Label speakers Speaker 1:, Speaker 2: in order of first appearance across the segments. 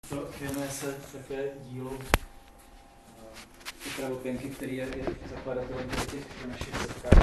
Speaker 1: Věnuje se také dílu Petra Lopěnky, který je zakladatelem těch našich setkání.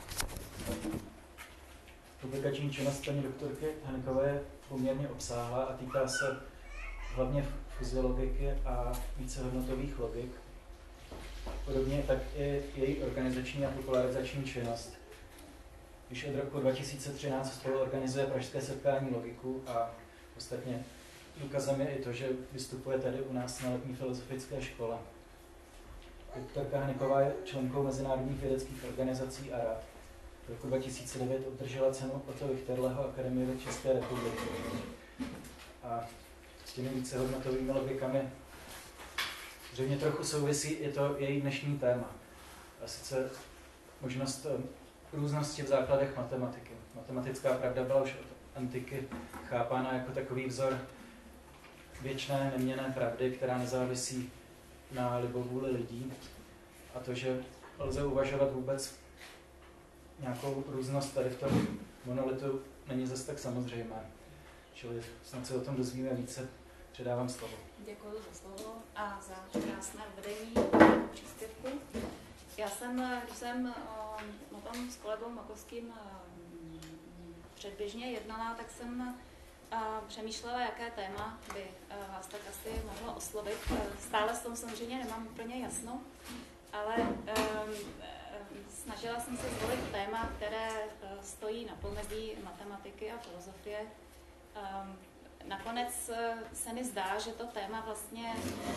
Speaker 1: Publikační činnost paní doktorky Hanikové je poměrně obsáhlá a týká se hlavně fyziologiky a vícehodnotových logik. Podobně tak i její organizační a popularizační činnost. Již od roku 2013 spolu organizuje pražské setkání logiků a ostatně důkazem je i to, že vystupuje tady u nás na letní filozofické škole. Doktorka Haniková je členkou mezinárodních vědeckých organizací a rad. V roku 2009 obdržela cenu Otto Wichterleho Akademie věd České republiky. A s těmi vícehodnotovými logikami zřejmě trochu souvisí i to její dnešní téma. A sice možnost různosti v základech matematiky. Matematická pravda byla už od antiky chápána jako takový vzor věčné, neměnné pravdy, která nezávisí na libovůli lidí. A to, že lze uvažovat vůbec nějakou různost tady v tom monolitu, není zase tak samozřejmé. Čili snad se o tom dozvíme více. Předávám slovo.
Speaker 2: Děkuji za slovo a za krásné uvedení příspěvku. Já jsem, když jsem o tom s kolegou Makovským předběžně jednala, tak jsem přemýšlela, jaké téma by vás tak asi mohlo oslovit. Stále s tom samozřejmě nemám úplně jasno, ale snažila jsem se zvolit téma, které stojí na pomezí matematiky a filozofie. Nakonec se mi zdá, že to téma vlastně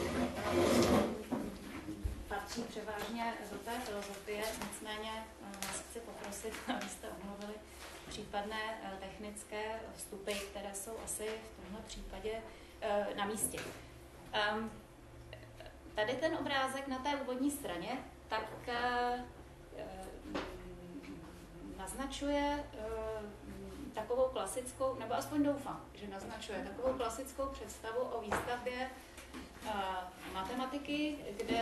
Speaker 2: patří převážně do té filozofie, nicméně vás chci poprosit, abyste omluvili případné technické vstupy, které jsou asi v tomhle případě na místě. Tady ten obrázek na té úvodní straně tak naznačuje takovou klasickou, nebo aspoň doufám, že naznačuje takovou klasickou představu o výstavbě matematiky, kde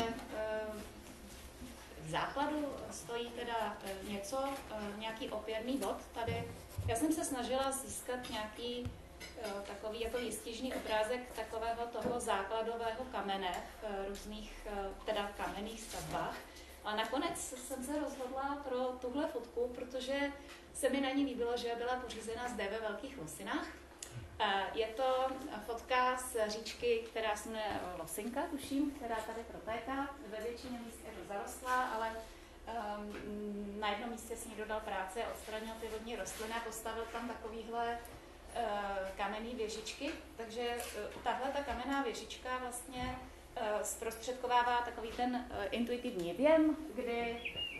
Speaker 2: v základu stojí teda nějaký opěrný bod. Tady já jsem se snažila získat nějaký takový jako výstižný obrázek takového toho základového kamene v různých teda kamenných stavbách. A nakonec jsem se rozhodla pro tuhle fotku, protože se mi na ní líbilo, že byla pořízena zde ve Velkých Losinách. Je to fotka z říčky, která se jmenuje Losinka, tuším, která tady protéká. Ve většině míst je to zarostlá, ale na jednom místě si někdo dal práci a odstranil ty vodní rostliny a postavil tam takovýhle kamenný věžičky. Takže tahle ta kamenná věžička vlastně zprostředkovává takový ten intuitivní věm, kdy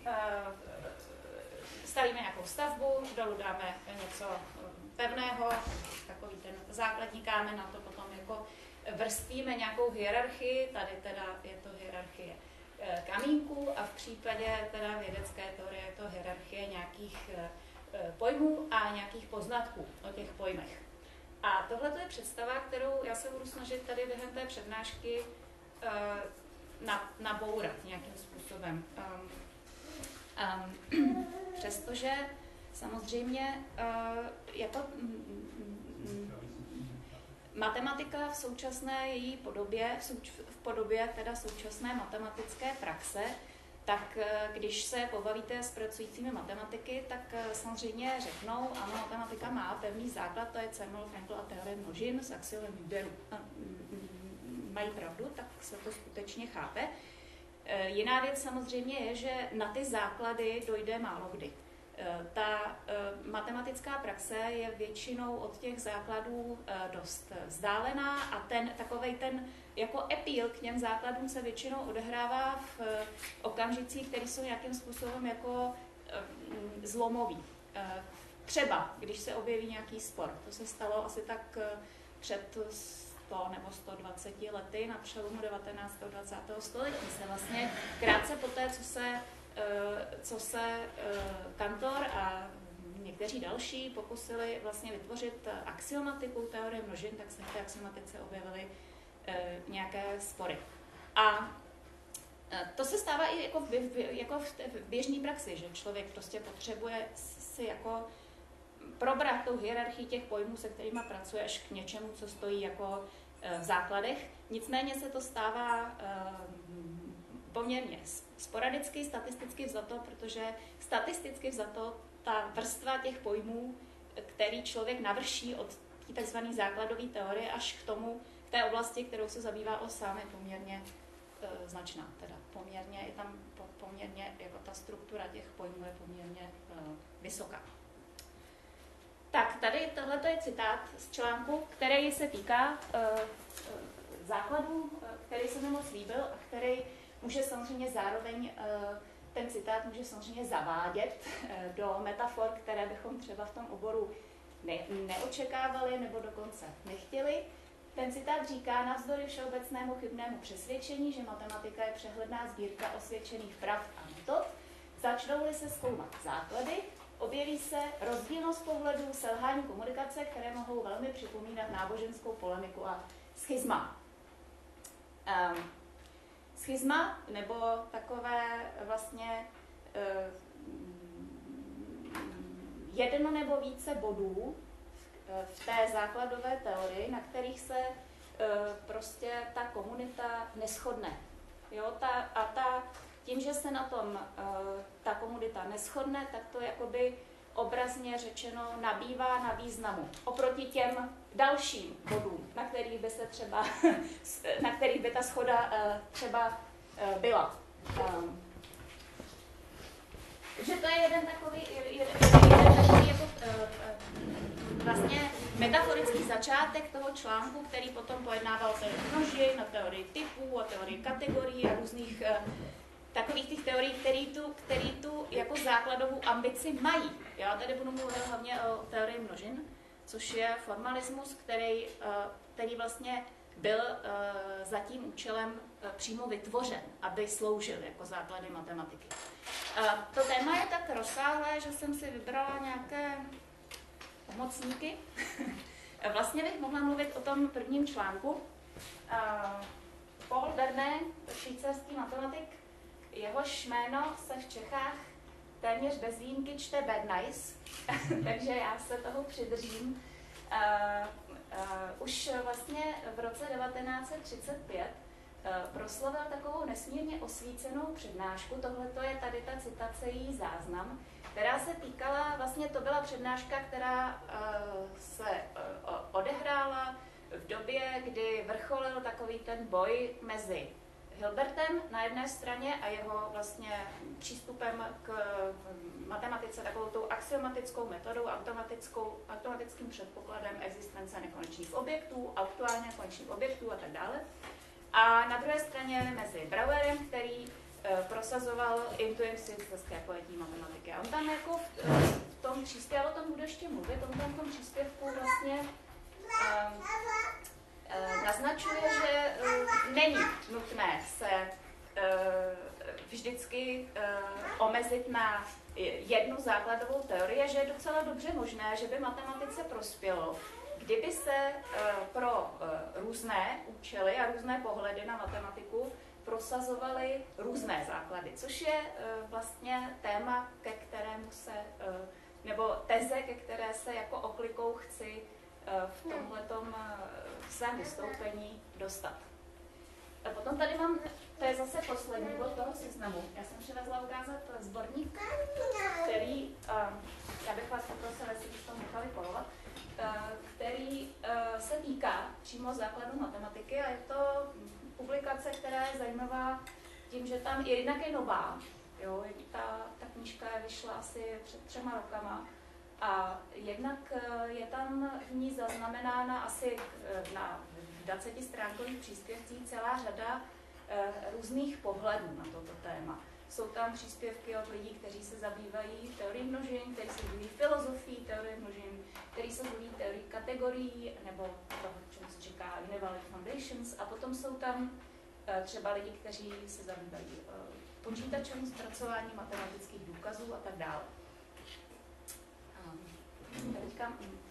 Speaker 2: stavíme nějakou stavbu, dolů dáme něco pevného, takový ten základní kámen, na to potom jako vrstvíme nějakou hierarchii, tady teda je to hierarchie kamínků a v případě teda vědecké teorie je to hierarchie nějakých pojmů a nějakých poznatků o těch pojmech. A tohle je představa, kterou já se budu snažit tady během té přednášky nabourat nějakým způsobem. Přestože samozřejmě je to matematika v současné její podobě, v podobě teda současné matematické praxe, tak když se pobavíte s pracujícími matematiky, tak samozřejmě řeknou, ano, matematika má pevný základ, to je Zermelo, Frankl a teorie množin s axiomem Hüberu. Mají pravdu, tak se to skutečně chápe. Jiná věc samozřejmě je, že na ty základy dojde málo kdy. Ta matematická praxe je většinou od těch základů dost vzdálená a takovej ten jako epíl k těm základům se většinou odehrává v okamžicích, které jsou nějakým způsobem jako zlomový. Třeba, když se objeví nějaký spor. To se stalo asi tak před 100 nebo 120 lety na přelomu 19. a 20. století se vlastně krátce poté, co se Cantor a někteří další pokusili vlastně vytvořit axiomatiku teorie množin, tak se v té axiomatice objevily nějaké spory. A to se stává i jako v běžné praxi, že člověk prostě potřebuje si jako probrat tou hierarchii těch pojmů, se kterými pracuje, až k něčemu, co stojí jako v základech. Nicméně se to stává poměrně sporadicky, statisticky vzato, protože statisticky vzato ta vrstva těch pojmů, který člověk navrší od té tzv. Základové teorie až k té oblasti, kterou se zabývá on sám, je poměrně značná. Teda poměrně, je tam poměrně, jako ta struktura těch pojmů je poměrně vysoká. Tak, tady tohle je citát z článku, který se týká základů, který se mi moc líbil a který může samozřejmě zároveň, ten citát může samozřejmě zavádět do metafor, které bychom třeba v tom oboru neočekávali nebo dokonce nechtěli. Ten citát říká: navzdory všeobecnému chybnému přesvědčení, že matematika je přehledná sbírka osvědčených pravd a metod, začnou-li se zkoumat základy, objeví se rozdílnost pohledů, selhání komunikace, které mohou velmi připomínat náboženskou polemiku a schizma. Schizma, nebo takové vlastně jedno nebo více bodů v té základové teorii, na kterých se prostě ta komunita neshodne. Jo, tím, že se na tom ta komunita neshodne, tak to jakoby obrazně řečeno nabývá na významu. Oproti těm dalším bodům, na kterých by ta shoda třeba byla. Takže to je jeden takový jako, vlastně metaforický začátek toho článku, který potom pojednával teorii množin, na teorii typů a teorii kategorií a různých takových těch teorií, který tu jako základovou ambici mají. Já tady budu mluvit hlavně o teorii množin, což je formalismus, který vlastně byl za tím účelem přímo vytvořen, aby sloužil jako základy matematiky. To téma je tak rozsáhlé, že jsem si vybrala nějaké pomocníky. Vlastně bych mohla mluvit o tom prvním článku. Paul Verne, švýcarský matematik, jehož jméno se v Čechách téměř bez výjimky čte Bernays, takže já se toho přidržím. Už vlastně v roce 1935 proslavil takovou nesmírně osvícenou přednášku, tohle je tady ta citace, její záznam, která se týkala, vlastně to byla přednáška, která se odehrála v době, kdy vrcholil takový ten boj mezi Hilbertem na jedné straně a jeho vlastně přístupem k matematice, takovou tou axiomatickou metodou, automatickým předpokladem existence nekonečných objektů, aktuálně nekonečných objektů a tak dále. A na druhé straně mezi Brouwerem, který prosazoval intuitivské pojetí matematiky. A on tam jako v tom příspěvku, já o tom budu ještě mluvit, on tam v tom příspěvku vlastně naznačuje, že není nutné se vždycky omezit na jednu základovou teorii, že je docela dobře možné, že by matematice prospělo, kdyby se pro různé účely a různé pohledy na matematiku prosazovaly různé základy, což je vlastně téma, ke kterému se, nebo teze, ke které se jako oklikou chci v tomhletom svém vystoupení dostat. A potom tady mám, to je zase poslední bod toho seznamu. Já jsem přivezla ukázat sborník, který, já bych vás poprosila, jestli byste to nechali kolovat, který se týká přímo základu matematiky a je to publikace, která je zajímavá tím, že tam jednak je nová. Jo, ta knížka vyšla asi před 3 rokama. A jednak je tam v ní zaznamenána asi na 20stránkových příspěvcích celá řada různých pohledů na toto téma. Jsou tam příspěvky od lidí, kteří se zabývají teorií množin, kteří se zabývají filozofií teorie množin, kteří se zabývají teorií kategorií, nebo toho, čemu se říká Invalid Foundations. A potom jsou tam třeba lidi, kteří se zabývají počítačovým zpracováním matematických důkazů a tak dále. Teďka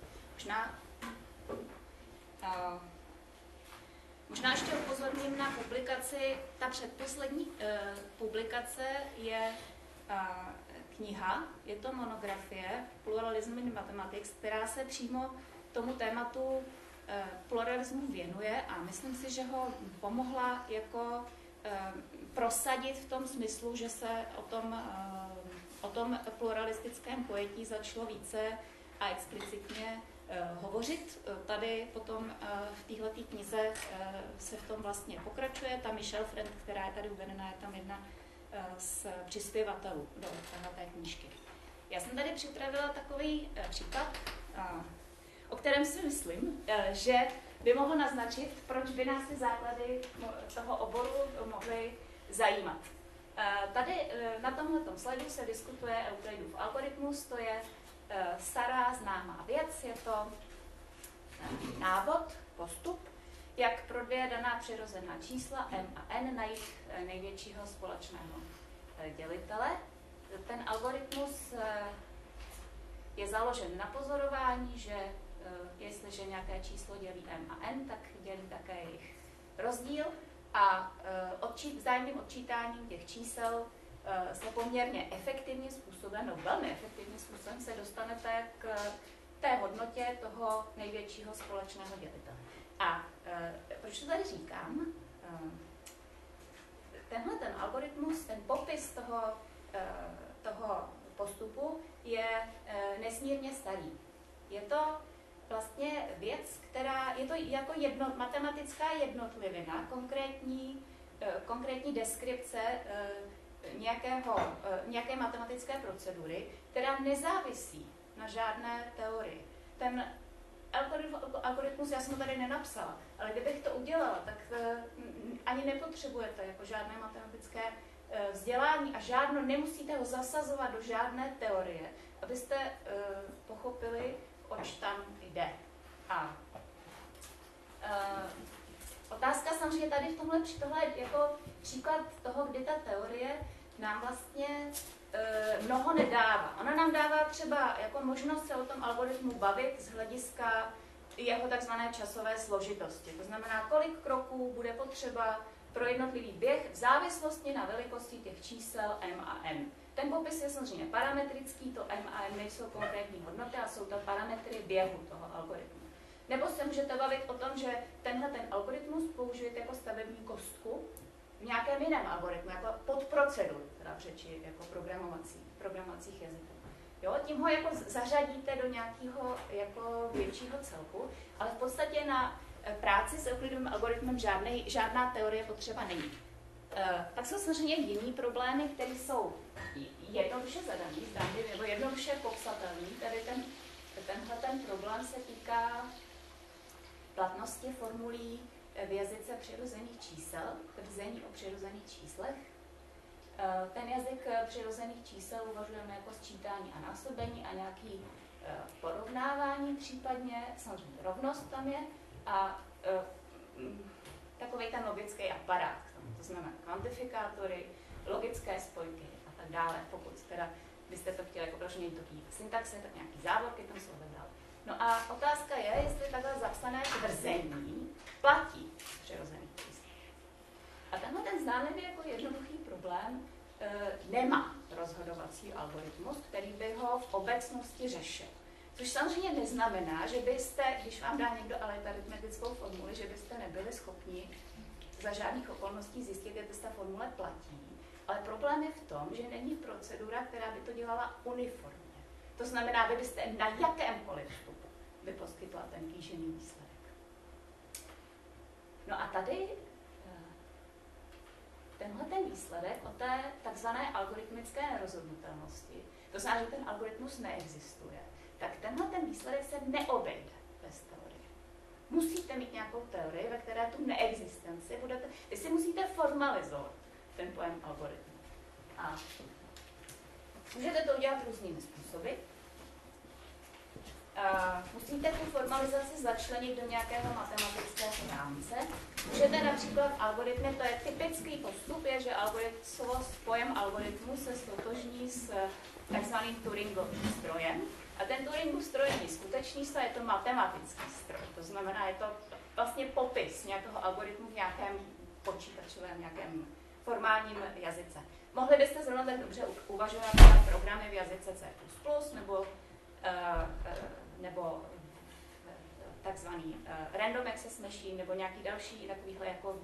Speaker 2: možná ještě upozorním na publikaci. Ta předposlední publikace je kniha, je to monografie Pluralism in Mathematics, která se přímo tomu tématu pluralismu věnuje a myslím si, že ho pomohla jako prosadit v tom smyslu, že se o tom pluralistickém pojetí začalo více a explicitně hovořit. Tady potom v téhleté knize se v tom vlastně pokračuje. Ta Michelle Friend, která je tady uvedená, je tam jedna z přispěvatelů do téhleté knížky. Já jsem tady připravila takový případ, o kterém si myslím, že by mohl naznačit, proč by nás ty základy toho oboru mohly zajímat. Tady na tomhletom slajdu se diskutuje Euklidův algoritmus, to je stará známá věc, je to návod, postup, jak pro dvě daná přirozená čísla m a n najít největšího společného dělitele. Ten algoritmus je založen na pozorování, že jestliže nějaké číslo dělí m a n, tak dělí také jejich rozdíl a vzájemným odčítáním těch čísel se poměrně efektivním způsobem, no velmi efektivním způsobem se dostanete k té hodnotě toho největšího společného dělitele. A proč to tady říkám? Tenhle ten algoritmus, ten popis toho postupu je nesmírně starý. Je to vlastně věc, která je to jako matematická jednotlivina, konkrétní deskripce nějaké matematické procedury, která nezávisí na žádné teorii. Ten algoritmus já jsem to tady nenapsala, ale kdybych to udělala, tak ani nepotřebujete jako žádné matematické vzdělání a nemusíte ho zasazovat do žádné teorie, abyste pochopili, oč tam jde. A otázka samozřejmě tady tohle je jako příklad toho, kdy ta teorie nám vlastně mnoho nedává. Ona nám dává třeba jako možnost se o tom algoritmu bavit z hlediska jeho takzvané časové složitosti. To znamená, kolik kroků bude potřeba pro jednotlivý běh v závislosti na velikosti těch čísel m a n. Ten popis je samozřejmě parametrický, to m a n nejsou konkrétní hodnoty, a jsou to parametry běhu toho algoritmu. Nebo se můžete bavit o tom, že tenhle ten algoritmus použijete jako stavební kostku v nějakém jiném algoritmu, jako podproceduru, teda v řeči jako programovacích jazyků. Jo, tím ho jako zařadíte do nějakého jako většího celku, ale v podstatě na práci s Euklidovým algoritmem žádná teorie potřeba není. Pak jsou samozřejmě jiný problémy, které jsou jednoduše zadaný, nebo jednoduše popsatelný. Tady tenhle problém se týká platnosti formulí v jazyce přirozených čísel, tvrzení o přirozených číslech. Ten jazyk přirozených čísel uvažujeme jako sčítání a násobení a nějaký porovnávání případně, samozřejmě rovnost tam je a takový ten logický aparát, to znamená kvantifikátory, logické spojky a tak dále. Pokud teda byste to chtěli jako prožení toký syntaxe, tak nějaký závorky tam jsou tak dále. No a otázka je, jestli takhle zapsané tvrzení platí přirozených čísel. A tenhle ten zdánlivě jako jednoduchý problém nemá rozhodovací algoritmus, který by ho v obecnosti řešil. Což samozřejmě neznamená, že byste, když vám dá někdo aritmetickou formuli, že byste nebyli schopni za žádných okolností zjistit, jestli ta formule platí. Ale problém je v tom, že není procedura, která by to dělala uniformně. To znamená, vy byste na jakémkoliv vstupu by poskytla ten kýžený výsledek. No a tady tenhle ten výsledek o té takzvané algoritmické nerozhodnutelnosti, to znamená, že ten algoritmus neexistuje, tak tenhle ten výsledek se neobejde bez teorie. Musíte mít nějakou teorii, ve které tu neexistenci budete, vy si musíte formalizovat ten pojem algoritmu. A můžete to udělat různými způsoby. Musíte tu formalizaci začlenit do nějakého matematického rámce. Můžete například algoritmy, to je typický postup, je, že pojem algoritmu se stotožní s takzvaným Turingovým strojem. A ten Turingův stroj není skutečný stroj, je to matematický stroj. To znamená, je to vlastně popis nějakého algoritmu v nějakém počítačovém, nějakém formálním jazyce. Mohli byste zrovna tak dobře uvažovat na programy v jazyce C++, nebo takzvaný random access machine nebo nějaký další takovýhle jako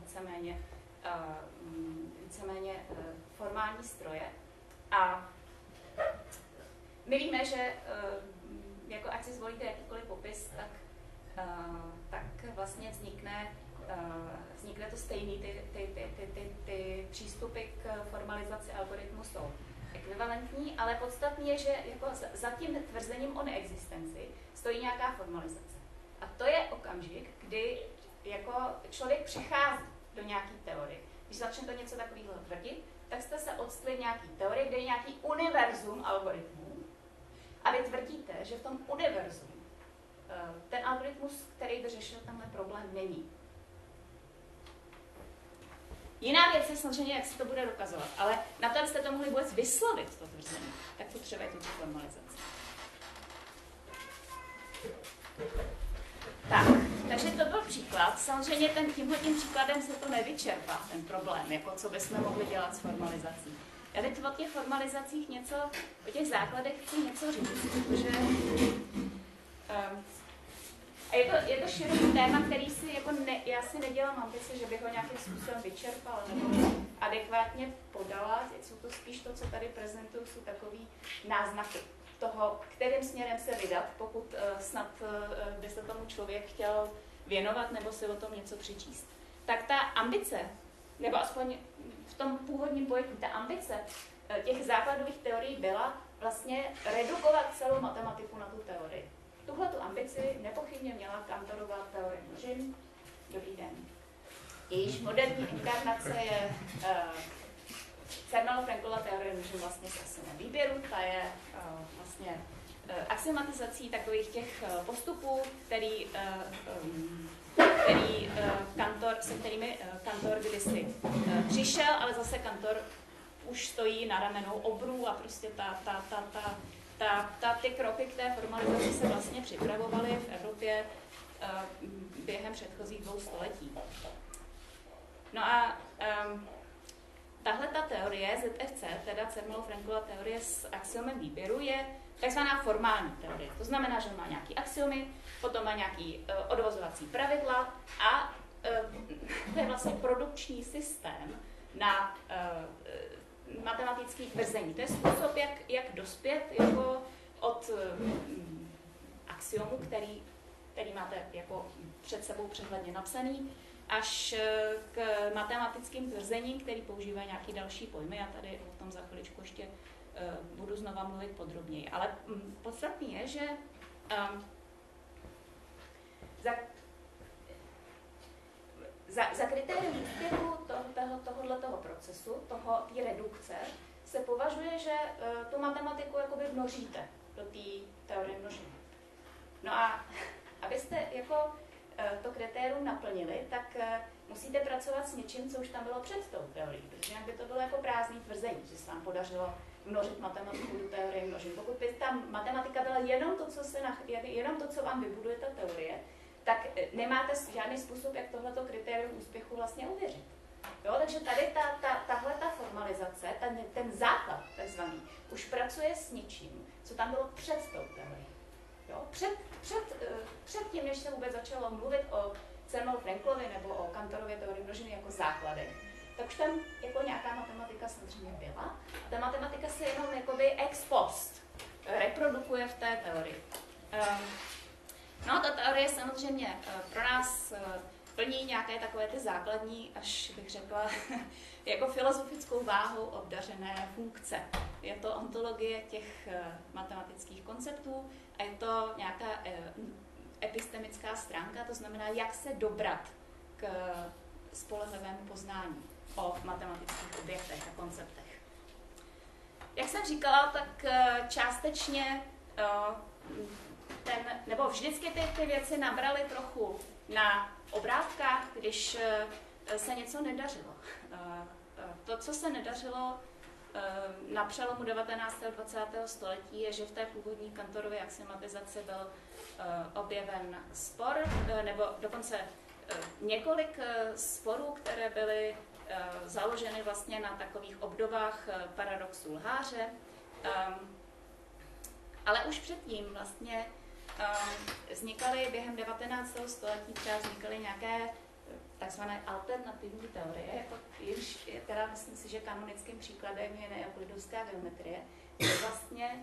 Speaker 2: víceméně formální stroje. A my víme, že jako ať si zvolíte jakýkoliv popis, tak vlastně vznikne to stejný, ty přístupy k formalizaci algoritmu jsou ekvivalentní, ale podstatně je, že jako za tím tvrzením o neexistenci stojí nějaká formalizace. A to je okamžik, kdy jako člověk přichází do nějaké teorie. Když začnete něco takového tvrdit, tak jste se odstli v nějaké teorii, kde je nějaký univerzum algoritmů a vy tvrdíte, že v tom univerzu ten algoritmus, který by řešil tenhle problém, není. Jiná věc je samozřejmě, jak se to bude dokazovat, ale na to, abyste to mohli vůbec vyslovit, to tvrzení, tak potřebujete tu formalizaci. Tak, takže to byl příklad. Samozřejmě tímhletím příkladem se to nevyčerpá, ten problém, jako co bychom mohli dělat s formalizací. Já teď o těch formalizacích o těch základech chci něco říct, protože je to široký téma, který si jako já si nedělám ambice, že bych ho nějakým způsobem vyčerpala nebo adekvátně podala. Jsou to spíš to, co tady prezentuju, jsou takový náznaky toho, kterým směrem se vydat, pokud snad by se tomu člověk chtěl věnovat nebo si o tom něco přečíst. Tak ta ambice, nebo aspoň v tom původním pojetí, ta ambice těch základových teorií byla vlastně redukovat celou matematiku na tu teorii. Tuhletu ambici nepochybně měla Cantorova teorie množin. Dobrý den. Jejíž moderní inkarnace je Zermelo-Frankova teorie množin vlastně s axiomem výběru. Ta je vlastně axiomatizací takových těch postupů, se kterými Cantor kdysi přišel, ale zase Cantor už stojí na ramenou obrů a prostě ty kroky k té formalizaci se vlastně připravovaly v Evropě během předchozích 2 století. No a tahle ta teorie ZFC, teda Zermelo-Frankova teorie s axiomem výběru, je takzvaná formální teorie. To znamená, že má nějaký axiomy, potom má nějaký odvozovací pravidla a to je vlastně produkční systém na matematický tvrzení. To je způsob, jak dospět jako od axiomu, který máte jako před sebou přehledně napsaný, až k matematickým tvrzením, který používá nějaký další pojmy. Já tady o tom za chviličku ještě budu znova mluvit podrobněji. Ale podstatný je, že za kritérium úspěchu tohoto procesu, té redukce, se považuje, že tu matematiku jakoby vnoříte do té teorie množin. No a abyste jako to kritérium naplnili, tak musíte pracovat s něčím, co už tam bylo před tou teorií, protože jinak by to bylo jako prázdný tvrzení, že se vám podařilo množit matematiku do teorie množin. Pokud by ta matematika byla jenom to, co vám vybuduje ta teorie, tak nemáte žádný způsob, jak tohleto kritérium úspěchu vlastně uvěřit. Jo, takže tady tahle formalizace, ten základ takzvaný, už pracuje s něčím, co tam bylo před tou teorií. Jo, před tím, než se vůbec začalo mluvit o Zermelo-Franklovi nebo o Cantorově teorii množiny jako základech, tak už tam jako nějaká matematika samozřejmě byla. A ta matematika se jenom jakoby ex post reprodukuje v té teorii. No, ta teorie samozřejmě pro nás plní nějaké takové ty základní, až bych řekla, jako filozofickou váhou obdařené funkce. Je to ontologie těch matematických konceptů a je to nějaká epistemická stránka, to znamená, jak se dobrat k spolehlivému poznání o matematických objektech a konceptech. Jak jsem říkala, tak částečně nebo vždycky ty věci nabraly trochu na obrátkách, když se něco nedařilo. To, co se nedařilo na přelomu 19. a 20. století, je, že v té původní Cantorově axiomatizaci byl objeven spor, nebo dokonce několik sporů, které byly založeny vlastně na takových obdobách paradoxů lháře. Ale už předtím vlastně vznikaly během 19. století, třeba vznikaly nějaké takzvané alternativní teorie, jako je teda, myslím si, že kanonickým příkladem je neeuklidovská geometrie, kde vlastně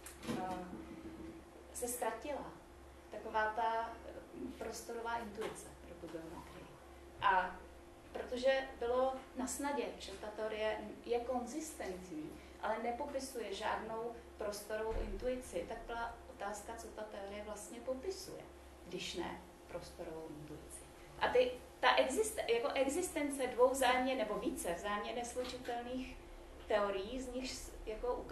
Speaker 2: se ztratila taková ta prostorová intuice pro tu geometrii. A protože bylo na snadě, že ta teorie je konzistentní, ale nepopisuje žádnou prostorovou intuici, tak byla otázka, co ta teorie vlastně popisuje, když ne prostorovou intuici. A jako existence dvou vzájemně nebo více vzájemně neslučitelných teorií, z nich jako u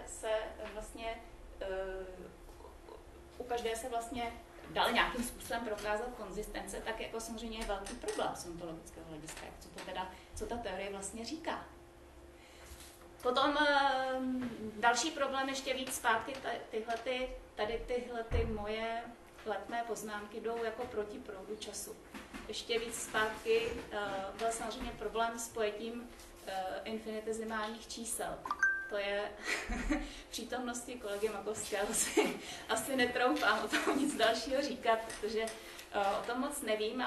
Speaker 2: každé se vlastně dal nějakým způsobem prokázat konzistence, tak jako samozřejmě je velký problém z ontologického hlediska, co ta teorie vlastně říká. Potom další problém, ještě víc zpátky, tyhle moje letmé poznámky jdou jako proti proudu času. Ještě víc zpátky byl samozřejmě problém s pojetím infinitezimálních čísel. To je v přítomnosti kolegy Makovského asi netroufám o tom nic dalšího říkat, protože o tom moc nevím,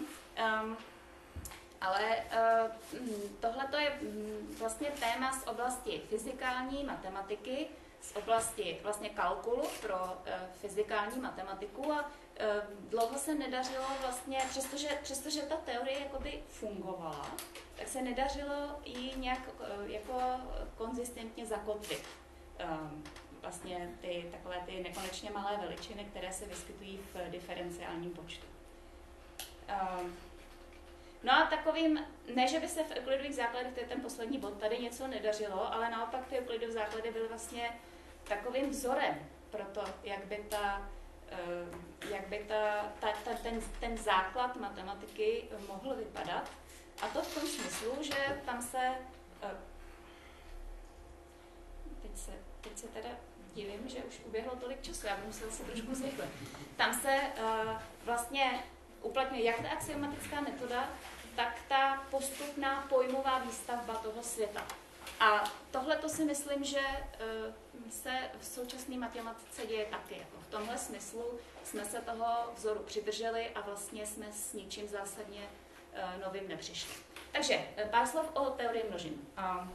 Speaker 2: ale tohle je vlastně téma z oblasti fyzikální matematiky, z oblasti vlastně kalkulu pro fyzikální matematiku a dlouho se nedařilo vlastně, přestože ta teorie jakoby fungovala, tak se nedařilo ji nějak jako konzistentně zakotvit. Vlastně takové ty nekonečně malé veličiny, které se vyskytují v diferenciálním počtu. No a takovým, ne, že by se v euklidových základech, to je ten poslední bod, tady něco nedařilo, ale naopak ty euklidové základy byly vlastně takovým vzorem pro to, jak by ten základ matematiky mohl vypadat. A to v tom smyslu, že tam se, teď se teda divím, že už uběhlo tolik času, já bych musela se trošku zrychlit. Tam se vlastně uplatňuje jak ta axiomatická metoda, tak ta postupná pojmová výstavba toho světa. A tohle to si myslím, že se v současné matematice děje taky. Jako v tomhle smyslu jsme se toho vzoru přidrželi a vlastně jsme s ničím zásadně novým nepřišli. Takže pár slov o teorii množin.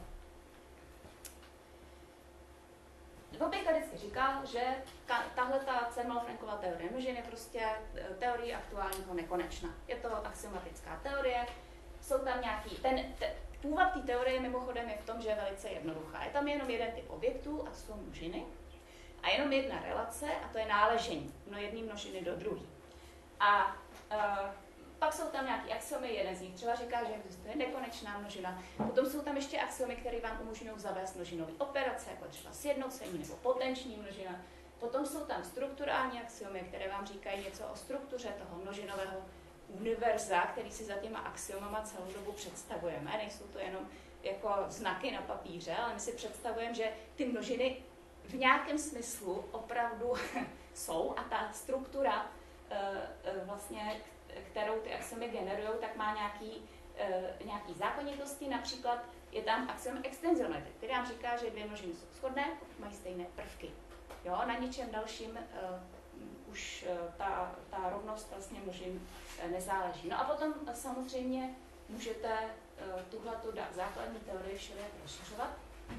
Speaker 2: Bych vždycky říkal, že tahle ta Zermelo-Frankova teorie množin je prostě teorie aktuálního nekonečna. Je to axiomatická teorie, jsou tam nějaký... Původ té teorie mimochodem je v tom, že je velice jednoduchá. Je tam jenom jeden typ objektů a to jsou množiny a jenom jedna relace a to je náležení jedné množiny do druhé. A pak jsou tam nějaké axiomy, jeden z nich třeba říká, že existuje nekonečná množina. Potom jsou tam ještě axiomy, které vám umožňují zavést množinové operace, jako třeba sjednocení nebo potenční množina. Potom jsou tam strukturální axiomy, které vám říkají něco o struktuře toho množinového univerza, který si za těma axiomama celou dobu představujeme. Nejsou to jenom jako znaky na papíře, ale my si představujeme, že ty množiny v nějakém smyslu opravdu jsou a ta struktura vlastně, kterou ty axiomy generují, tak má nějaký zákonitosti. Například je tam axiom extenzionality, který nám říká, že dvě množiny jsou shodné, pokud mají stejné prvky. Jo, na ničem dalším už ta rovnost vlastně množin nezáleží. No a potom samozřejmě můžete tuhletu základní teorii všelijak rozšiřovat.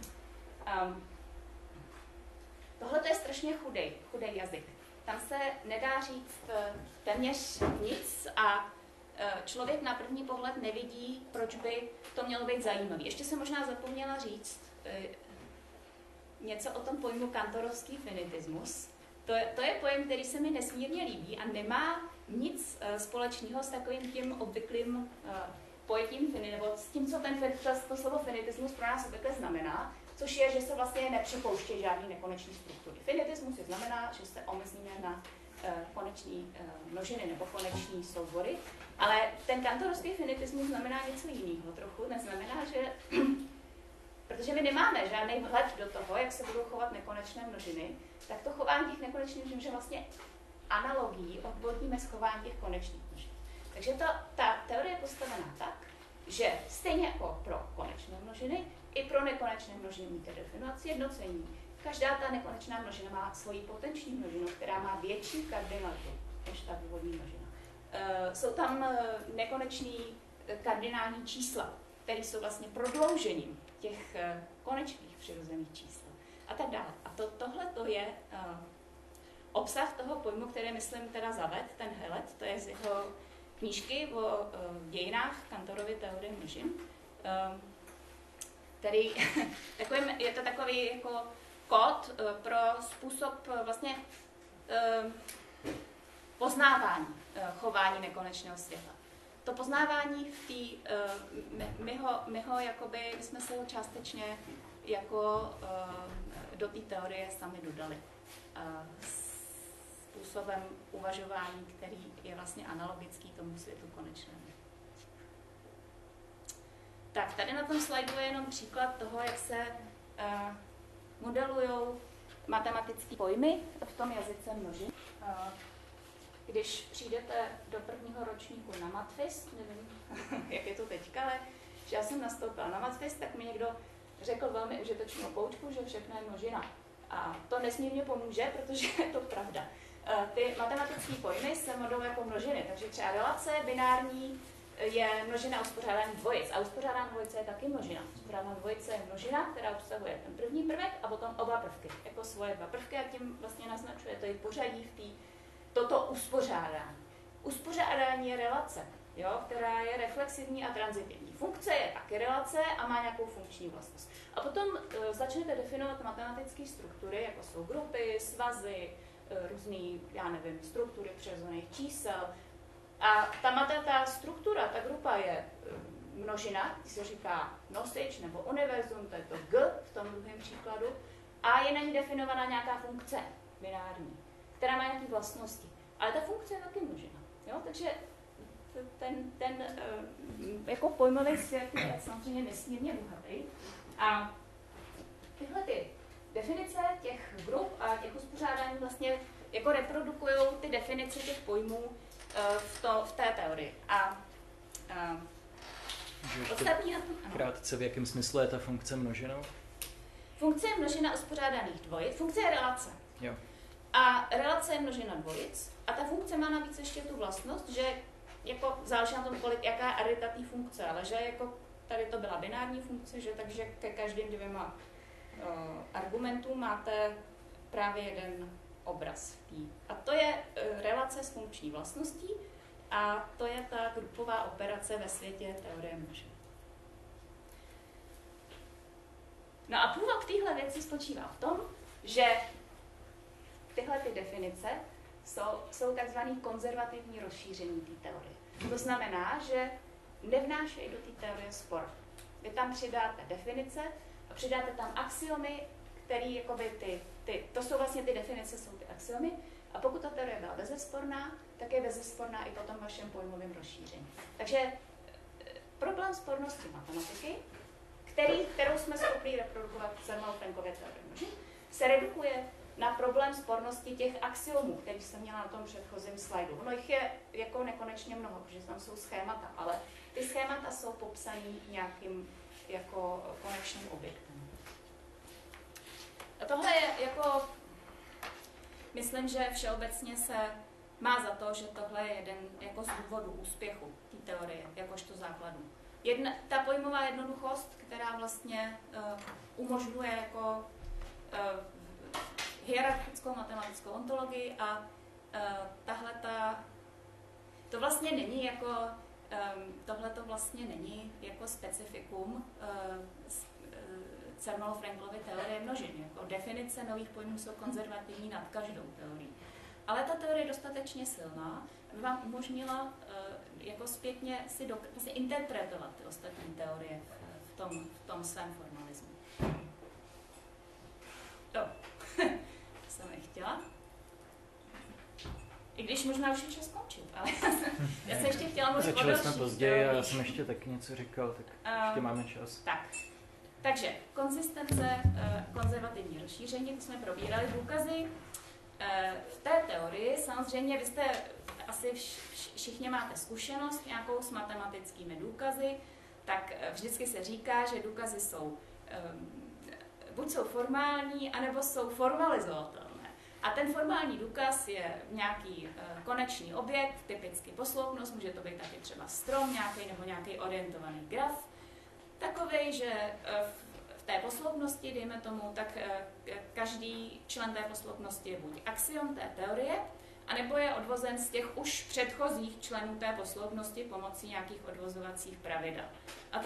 Speaker 2: Tohle je strašně chudej jazyk. Tam se nedá říct téměř nic a člověk na první pohled nevidí, proč by to mělo být zajímavé. Ještě jsem možná zapomněla říct něco o tom pojmu kantorovský finitismus. To je pojem, který se mi nesmírně líbí a nemá nic společného s takovým tím obvyklým pojetím nebo s tím, co to slovo finitismus pro nás obvykle znamená, což je, že se vlastně nepřipouští žádný nekonečný struktury. Finitismus znamená, že se omezíme na koneční množiny nebo koneční soubory, ale ten kantorovský finitismus znamená něco jiného trochu. Neznamená, že protože my nemáme žádný vhled do toho, jak se budou chovat nekonečné množiny, tak to chování těch nekonečných množin je vlastně analogií odvodníme s chování těch konečných množin. Takže ta teorie je postavená tak, že stejně jako pro konečné množiny, i pro nekonečné množiny můžete definovat sjednocení, každá ta nekonečná množina má svoji potenční množinu, která má větší kardinalitu než ta důvodní množina. Jsou tam nekonečný kardinální čísla, které jsou vlastně prodloužením těch konečných přirozených čísel a tak dále. A tohle to je obsah toho pojmu, který myslím teda zaved, ten Helet, to je z jeho knížky o dějinách Cantorovy teorie množin, který je to takový jako kód pro způsob vlastně poznávání chování nekonečného světa. To poznávání v té, my jsme se ho částečně jako do té teorie sami dodali. Způsobem uvažování, který je vlastně analogický tomu světu konečnému. Tak, tady na tom slajdu je jenom příklad toho, jak se modelují matematické pojmy v tom jazyce množin. Když přijdete do prvního ročníku na Matfist, nevím, jak je to teďka, ale že já jsem nastoupila na Matfist, tak mi někdo řekl velmi užitečnou poučku, že všechno je množina. A to nesmírně pomůže, protože je to pravda. Ty matematické pojmy se modelují jako množiny, takže třeba relace binární je množina uspořádání dvojic. A uspořádání dvojice je taky množina. Uspořádání dvojice je množina, která obsahuje ten první prvek a potom oba prvky, jako svoje dva prvky, a tím vlastně naznačuje to i pořadí v toto uspořádání. Uspořádání je relace, jo, která je reflexivní a transitivní. Funkce je taky relace a má nějakou funkční vlastnost. A potom začnete definovat matematické struktury, jako jsou grupy, svazy, různý, já nevím, struktury přirozených čísel. A ta struktura, ta grupa je množina, když se říká nosič nebo univerzum, to je to G v tom druhém příkladu, a je na ní definovaná nějaká funkce binární, která má nějaké vlastnosti. Ale ta funkce je taky množina. Jo? Takže ten jako pojmový svět je samozřejmě nesmírně bohatý. A tyhle ty definice těch grup a těch uspořádání vlastně jako reprodukují ty definice těch pojmů v té teorii. A ostatní na tom,
Speaker 1: krátce, v jakém smyslu je ta funkce množinou?
Speaker 2: Funkce je množina uspořádaných dvojic. Funkce je relace.
Speaker 1: Jo.
Speaker 2: A relace je množina dvojic. A ta funkce má navíc ještě tu vlastnost, že jako záleží na tom, jaká je arita té funkce, ale že jako tady to byla binární funkce, že takže ke každým dvěma argumentům máte právě jeden obraz. A to je relace s funkční vlastností a to je ta grupová operace ve světě teorie množin. No a původ téhle věci spočívá v tom, že tyhle ty definice jsou takzvané konzervativní rozšíření té teorie. To znamená, že nevnášejí do té teorie spor. Vy tam přidáte definice a přidáte tam axiomy, které jakoby to jsou vlastně ty definice, jsou ty axiomy. A pokud ta teorie byla bezesporná, tak je bezesporná i po tom vašem pojmovém rozšíření. Takže problém spornosti matematiky, kterou jsme schopni reprodukovat v Zermelo-Frankově teorii množin, se redukuje na problém spornosti těch axiomů, který jsem měla na tom předchozím slajdu. Ono jich je jako nekonečně mnoho, protože tam jsou schémata, ale ty schémata jsou popsané nějakým jako konečným objektem. A tohle je jako, myslím, že všeobecně se má za to, že tohle je jeden jako z důvodů úspěchu té teorie, jakožto základu. Ta pojmová jednoduchost, která vlastně umožňuje jako hierarchickou matematickou ontologii a to vlastně není jako specifikum Zermelo-Frankovy teorie množin. Jako definice nových pojmů jsou konzervativní nad každou teorií. Ale ta teorie je dostatečně silná, aby vám umožnila jako zpětně si vlastně interpretovat ty ostatní teorie v tom svém formalismu. To jsem nechtěla. I když možná už je čas skončit, ale já jsem ještě chtěla mluvit o dalších.
Speaker 1: Začali jsme později a já jsem ještě taky něco říkal, tak ještě máme čas.
Speaker 2: Takže konzistence, konzervativní rozšíření, to jsme probírali, důkazy. V té teorii samozřejmě vy jste asi všichni máte zkušenost nějakou s matematickými důkazy, tak vždycky se říká, že důkazy jsou buď jsou formální, anebo jsou formalizovatelné. A ten formální důkaz je nějaký konečný objekt, typicky posloupnost, může to být taky třeba strom nějaký nebo nějaký orientovaný graf, takovej, že v té posloupnosti, dejme tomu, tak každý člen té posloupnosti je buď axiom té teorie, anebo je odvozen z těch už předchozích členů té posloupnosti pomocí nějakých odvozovacích pravidel. A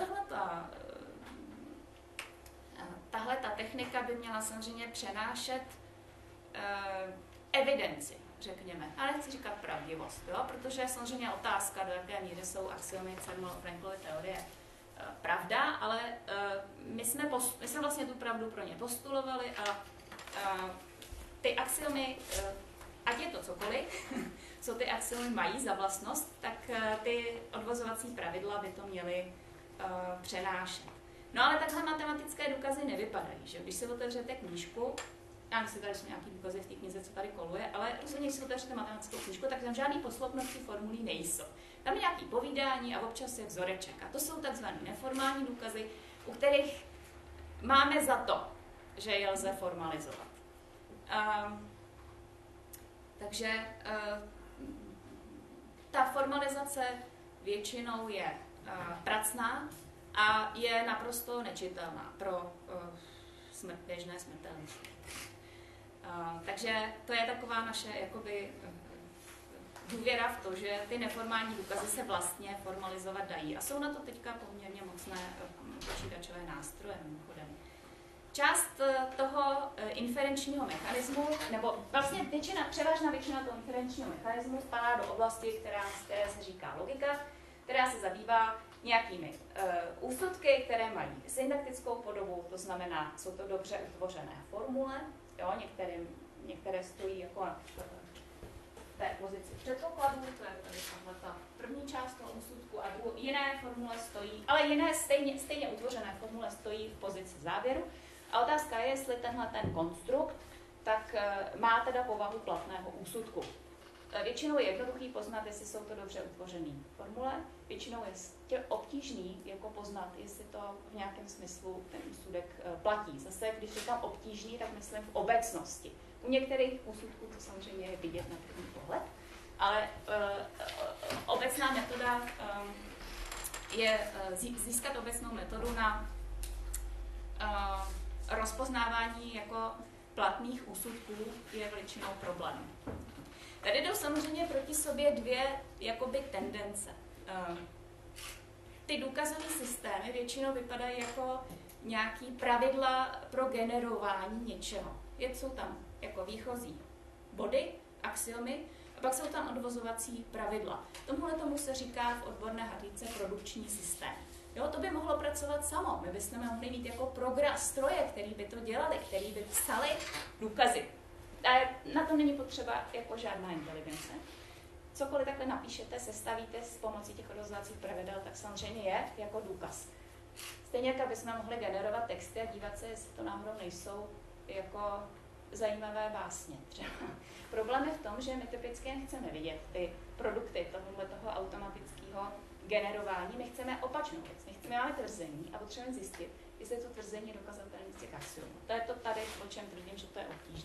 Speaker 2: tahle ta technika by měla samozřejmě přenášet evidenci, řekněme. Ale nechci říkat pravdivost, jo? Protože je samozřejmě otázka, do jaké míry jsou axiomy Fermatové teorie pravda, ale my jsme vlastně tu pravdu pro ně postulovali a ty axiomy, ať je to cokoliv, co ty axiomy mají za vlastnost, tak ty odvozovací pravidla by to měly přenášet. No ale takhle matematické důkazy nevypadají, že když si otevřete knížku, já myslím, tady jsou nějaký důkazy v té knize, co tady koluje, ale rozhodně, když si otevřete matematickou knížku, tak tam žádný posloupnosti formulí nejsou. Tam je nějaký povídání a občas je vzoreček. A to jsou takzvané neformální důkazy, u kterých máme za to, že je lze formalizovat. Takže ta formalizace většinou je pracná a je naprosto nečitelná pro běžné smrtelníky. Takže to je taková naše jakoby důvěra v to, že ty neformální důkazy se vlastně formalizovat dají. A jsou na to teďka poměrně mocné počítačové nástroje, mimochodem. Část toho inferenčního mechanismu, nebo vlastně převážná většina toho inferenčního mechanismu spadá do oblasti, které se říká logika, která se zabývá nějakými úsudky, které mají syntaktickou podobu, to znamená, jsou to dobře utvořené formule, jo, některé stojí jako v té pozici předpokladu, to je tady ta první část toho úsudku, a jiné formule stojí, ale jiné stejně utvořené formule stojí v pozici závěru. A otázka je, jestli tenhle ten konstrukt tak má teda povahu platného úsudku. Většinou je jednoduchý poznat, jestli jsou to dobře utvořené formule, většinou je obtížný jako poznat, jestli to v nějakém smyslu ten úsudek platí. Zase, když říkám obtížný, tak myslím v obecnosti. U některých úsudků to samozřejmě je vidět na první pohled, ale obecná metoda je získat obecnou metodu na rozpoznávání jako platných úsudků je většinou problém. Tady jdou samozřejmě proti sobě dvě jakoby tendence. Ty důkazové systémy většinou vypadají jako nějaký pravidla pro generování něčeho. Jsou tam jako výchozí body, axiomy, a pak jsou tam odvozovací pravidla. Tomuhle tomu se říká v odborné hatice produkční systém. Jo, to by mohlo pracovat samo. My bychom mohli mít jako stroje, který by to dělali, který by psali důkazy. A na to není potřeba jako žádná inteligence. Cokoliv takhle napíšete, sestavíte s pomocí těch odvozovacích pravidel, tak samozřejmě je jako důkaz. Stejně jako bychom mohli generovat texty a dívat se, jestli to náhodou nejsou jako zajímavé básně třeba. Problém je v tom, že my typicky nechceme vidět ty produkty toho automatického generování. My chceme opačnou věc. My chceme máme tvrzení a potřebujeme zjistit, jestli to tvrzení je dokazatelné z těch axiomů. To je to tady, o čem tvrdím, že to je obtížné.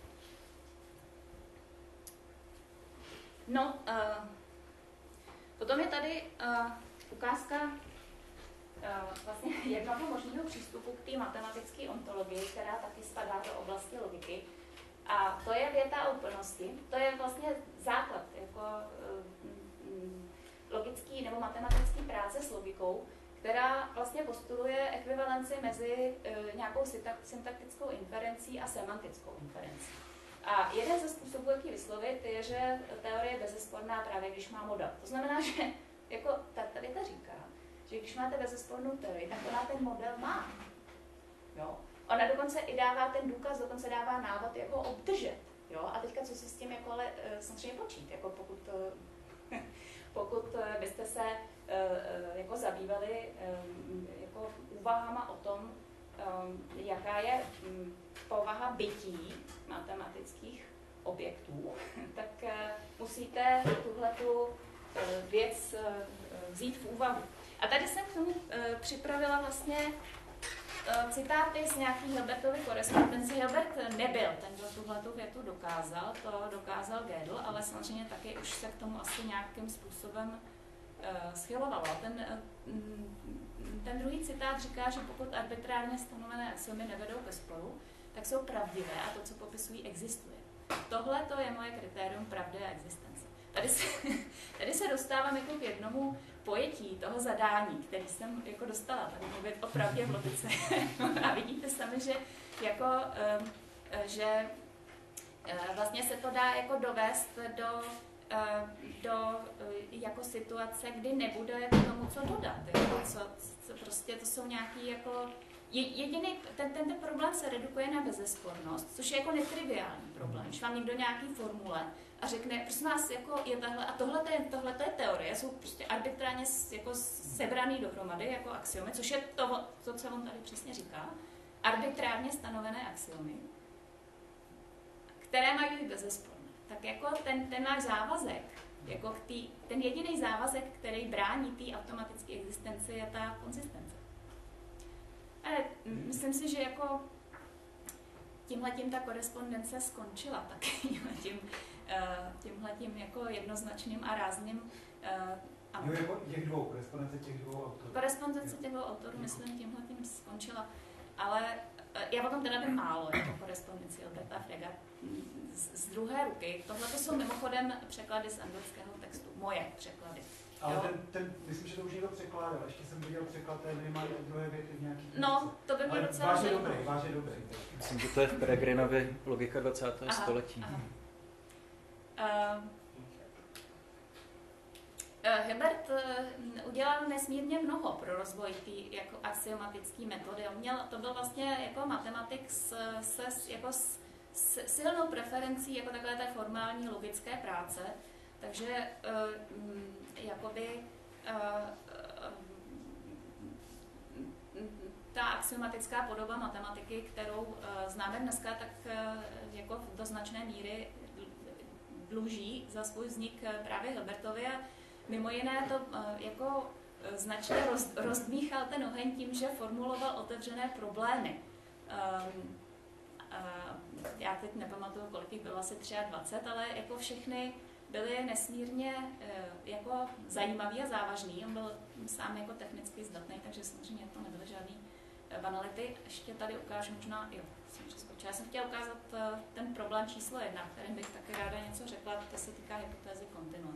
Speaker 2: No, potom je tady ukázka vlastně jednoho možného přístupu k té matematické ontologii, která taky spadá do oblasti logiky. A to je věta úplnosti. To je vlastně základ jako logický nebo matematický práce s logikou, která vlastně postuluje ekvivalenci mezi nějakou syntaktickou inferencí a semantickou inferencí. A jeden ze způsobů, jak ji vyslovit, je, že teorie je bezesporná právě, když má model. To znamená, že jako ta věta říká, že když máte bezespornou teorii, tak ona ten model má. Jo? Ona dokonce i dává ten důkaz, dokonce dává návod, jak ho obdržet. Jo? A teďka co si s tím jako, ale samozřejmě počít, jako pokud byste se jako zabývali jako úvahama o tom, jaká je povaha bytí matematických objektů, tak musíte tuhletu věc vzít v úvahu. A tady jsem k tomu připravila vlastně citáty z nějaký Hilbertovy korespondence. Hilbert nebyl, ten, kdo tuhletu větu dokázal, to dokázal Gödel, ale samozřejmě taky už se k tomu asi nějakým způsobem schyloval. Ten druhý citát říká, že pokud arbitrárně stanovené axiomy nevedou ke sporu, tak jsou pravdivé a to, co popisují, existuje. Tohle to je moje kritérium pravdy a existence. Tady se dostávám jako k jednomu pojetí toho zadání, který jsem jako dostala, tady mluvit o pravdě v logice. A vidíte sami, že jako, vlastně se to dá jako dovést do jako situace, kdy nebude k tomu co dodat. Jako co prostě to jsou nějaký jako jediný, ten problém se redukuje na bezespornost, což je jako netriviální problém. Když vám někdo nějaký formule a řekne, prosím vás, jako je tahle, a tohle je teorie, jsou prostě arbitrárně jako sebraný dohromady jako axiomy, což je to, co on tady přesně říká, arbitrárně stanovené axiomy, které mají být bezesporné. Tak jako ten náš závazek, jako ten jediný závazek, který brání té automatické existenci, je ta konzistence. Ale myslím si, že jako tímhletím ta korespondence skončila taky, tímhletím jako jednoznačným a rázným.
Speaker 3: Jo, jako těch dvou, korespondence těch dvou autorů.
Speaker 2: Korespondence těch dvou autorů, myslím, tímhletím skončila. Ale já potom teda vím málo jako korespondenci Alberta Frega z druhé ruky. Tohle to jsou mimochodem překlady z anglického textu, moje překlady.
Speaker 3: Ale ten, myslím, že to už někdo překládal, ještě jsem viděl překlad té minimálně druhé věty v nějakých...
Speaker 2: No, to by mě docela
Speaker 3: zajímalo. Váš je dobrý.
Speaker 1: Myslím, že to je v Peregrinově Logika 20. století.
Speaker 2: Hilbert udělal nesmírně mnoho pro rozvoj té jako axiomatické metody. To byl vlastně jako matematik s silnou preferencí jako takové té formální logické práce. Takže jakoby ta axiomatická podoba matematiky, kterou známe dneska, tak jako do značné míry dluží za svůj vznik právě Hilbertovi a mimo jiné to jako značně rozdmíchal ten oheň tím, že formuloval otevřené problémy. Já teď nepamatuju, kolik jich bylo, asi 23, ale jako všechny byly nesmírně jako zajímavý a závažný. On byl sám jako technicky zdatný, takže samozřejmě to nebyly žádný banality. Ještě tady ukážu možná, já jsem chtěla ukázat ten problém číslo 1, kterým bych taky ráda něco řekla, to se týká hypotézy kontinua.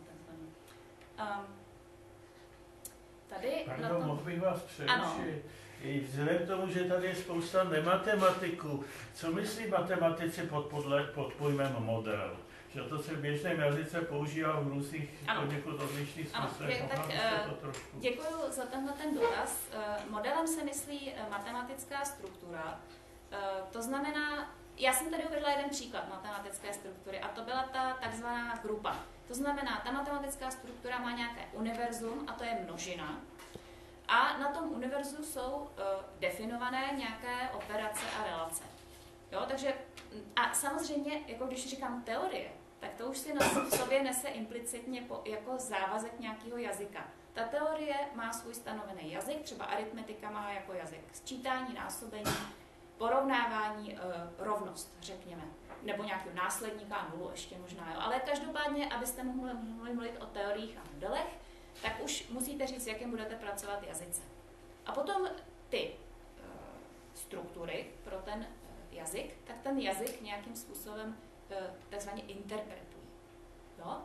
Speaker 2: Tady
Speaker 4: Pardon, mohl bych vás přerušit. I vzhledem k tomu, že tady je spousta nematematiků, co myslí matematici pod pojmem model? Že to se v běžném jazyce používá v různých poněkud odlišných smyslech.
Speaker 2: Děkuji za tenhle ten dotaz. Modelem se myslí matematická struktura. To znamená, já jsem tady uvedla jeden příklad matematické struktury a to byla ta takzvaná grupa. To znamená, ta matematická struktura má nějaké univerzum a to je množina. A na tom univerzu jsou definované nějaké operace a relace. Jo, takže, a samozřejmě, jako když říkám teorie, tak to už si v sobě nese implicitně jako závazek nějakého jazyka. Ta teorie má svůj stanovený jazyk, třeba aritmetika má jako jazyk sčítání, násobení, porovnávání, rovnost, řekněme, nebo nějakého následníka a nulu ještě možná. Jo. Ale každopádně, abyste mohli mluvit o teoriích a modelech, tak už musíte říct, jakým budete pracovat jazyce. A potom ty struktury pro ten jazyk, tak ten jazyk nějakým způsobem takzvaně interpretují. Jo?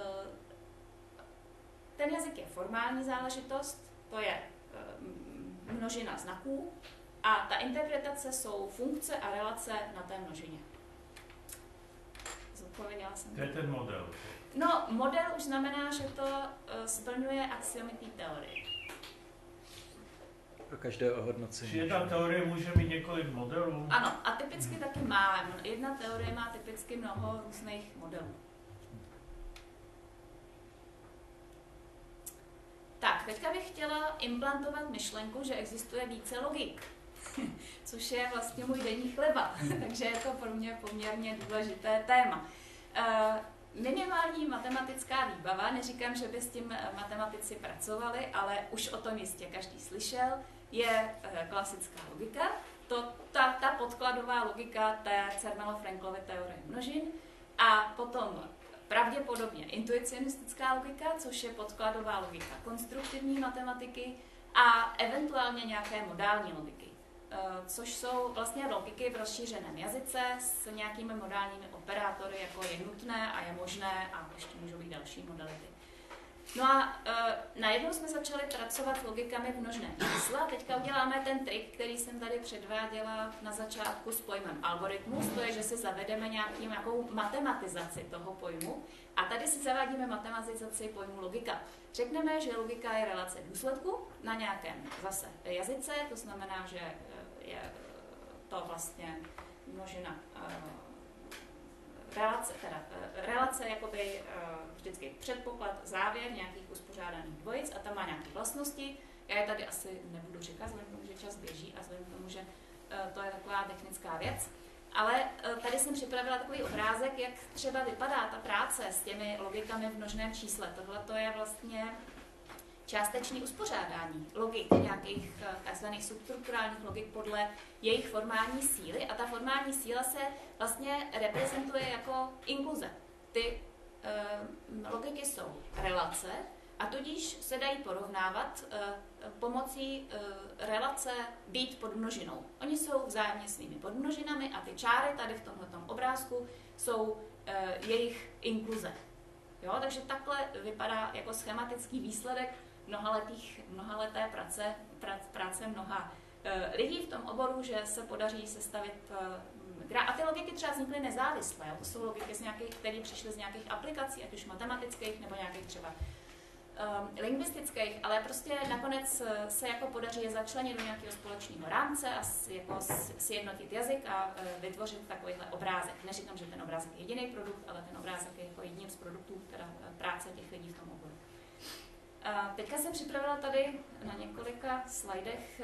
Speaker 2: Ten jazyk je formální záležitost, to je množina znaků a ta interpretace jsou funkce a relace na té množině. Zodpověděla jsem.
Speaker 4: To je ten model.
Speaker 2: No, model už znamená, že to splňuje axiomy té teorie.
Speaker 1: Pro každé ohodnocení.
Speaker 4: Že jedna teorie může mít několik modelů?
Speaker 2: Ano, a typicky taky má. Jedna teorie má typicky mnoho různých modelů. Tak, teďka bych chtěla implantovat myšlenku, že existuje více logik. Což je vlastně můj denní chleba. Takže je to pro mě poměrně důležité téma. Minimální matematická výbava, neříkám, že by s tím matematici pracovali, ale už o tom jistě každý slyšel, je klasická logika, ta podkladová logika té Zermelo-Frankelovy teorie množin a potom pravděpodobně intuicionistická logika, což je podkladová logika konstruktivní matematiky a eventuálně nějaké modální logiky, což jsou vlastně logiky v rozšířeném jazyce s nějakými modálními operátory, jako je nutné a je možné a ještě můžou být další modality. No a najednou jsme začali pracovat s logikami v množném čísle a teďka uděláme ten trik, který jsem tady předváděla na začátku s pojmem algoritmus, to je, že si zavedeme nějakou matematizaci toho pojmu a tady si zavádíme matematizaci pojmu logika. Řekneme, že logika je relace důsledku na nějakém zase jazyce, to znamená, že je to vlastně množina relace jakoby vždycky předpoklad, závěr nějakých uspořádaných dvojic a tam má nějaké vlastnosti. Já je tady asi nebudu říkat, vzhledem k tomu, že čas běží a vzhledem k tomu, že to je taková technická věc. Ale tady jsem připravila takový obrázek, jak třeba vypadá ta práce s těmi logikami v množném čísle. Tohle to je vlastně částečné uspořádání logik, nějakých tzv. Substrukturálních logik podle jejich formální síly a ta formální síla se vlastně reprezentuje jako inkluze. Ty logiky jsou relace a tudíž se dají porovnávat pomocí relace být podmnožinou. Oni jsou vzájemně svými podmnožinami a ty čáry tady v tomhletom obrázku jsou jejich inkluze. Jo? Takže takhle vypadá jako schematický výsledek mnohaleté práce mnoha lidí v tom oboru, že se podaří sestavit a ty logiky třeba vznikly nezávisle. Jo? To jsou logiky, které přišly z nějakých aplikací, ať už matematických nebo nějakých třeba lingvistických, ale prostě nakonec se jako podaří je začlenit do nějakého společného rámce a jako sjednotit jazyk a vytvořit takovýhle obrázek. Neříkám, že ten obrázek je jediný produkt, ale ten obrázek je jako jedním z produktů, teda práce těch lidí v tom oboru. Teďka jsem připravila tady na několika slajdech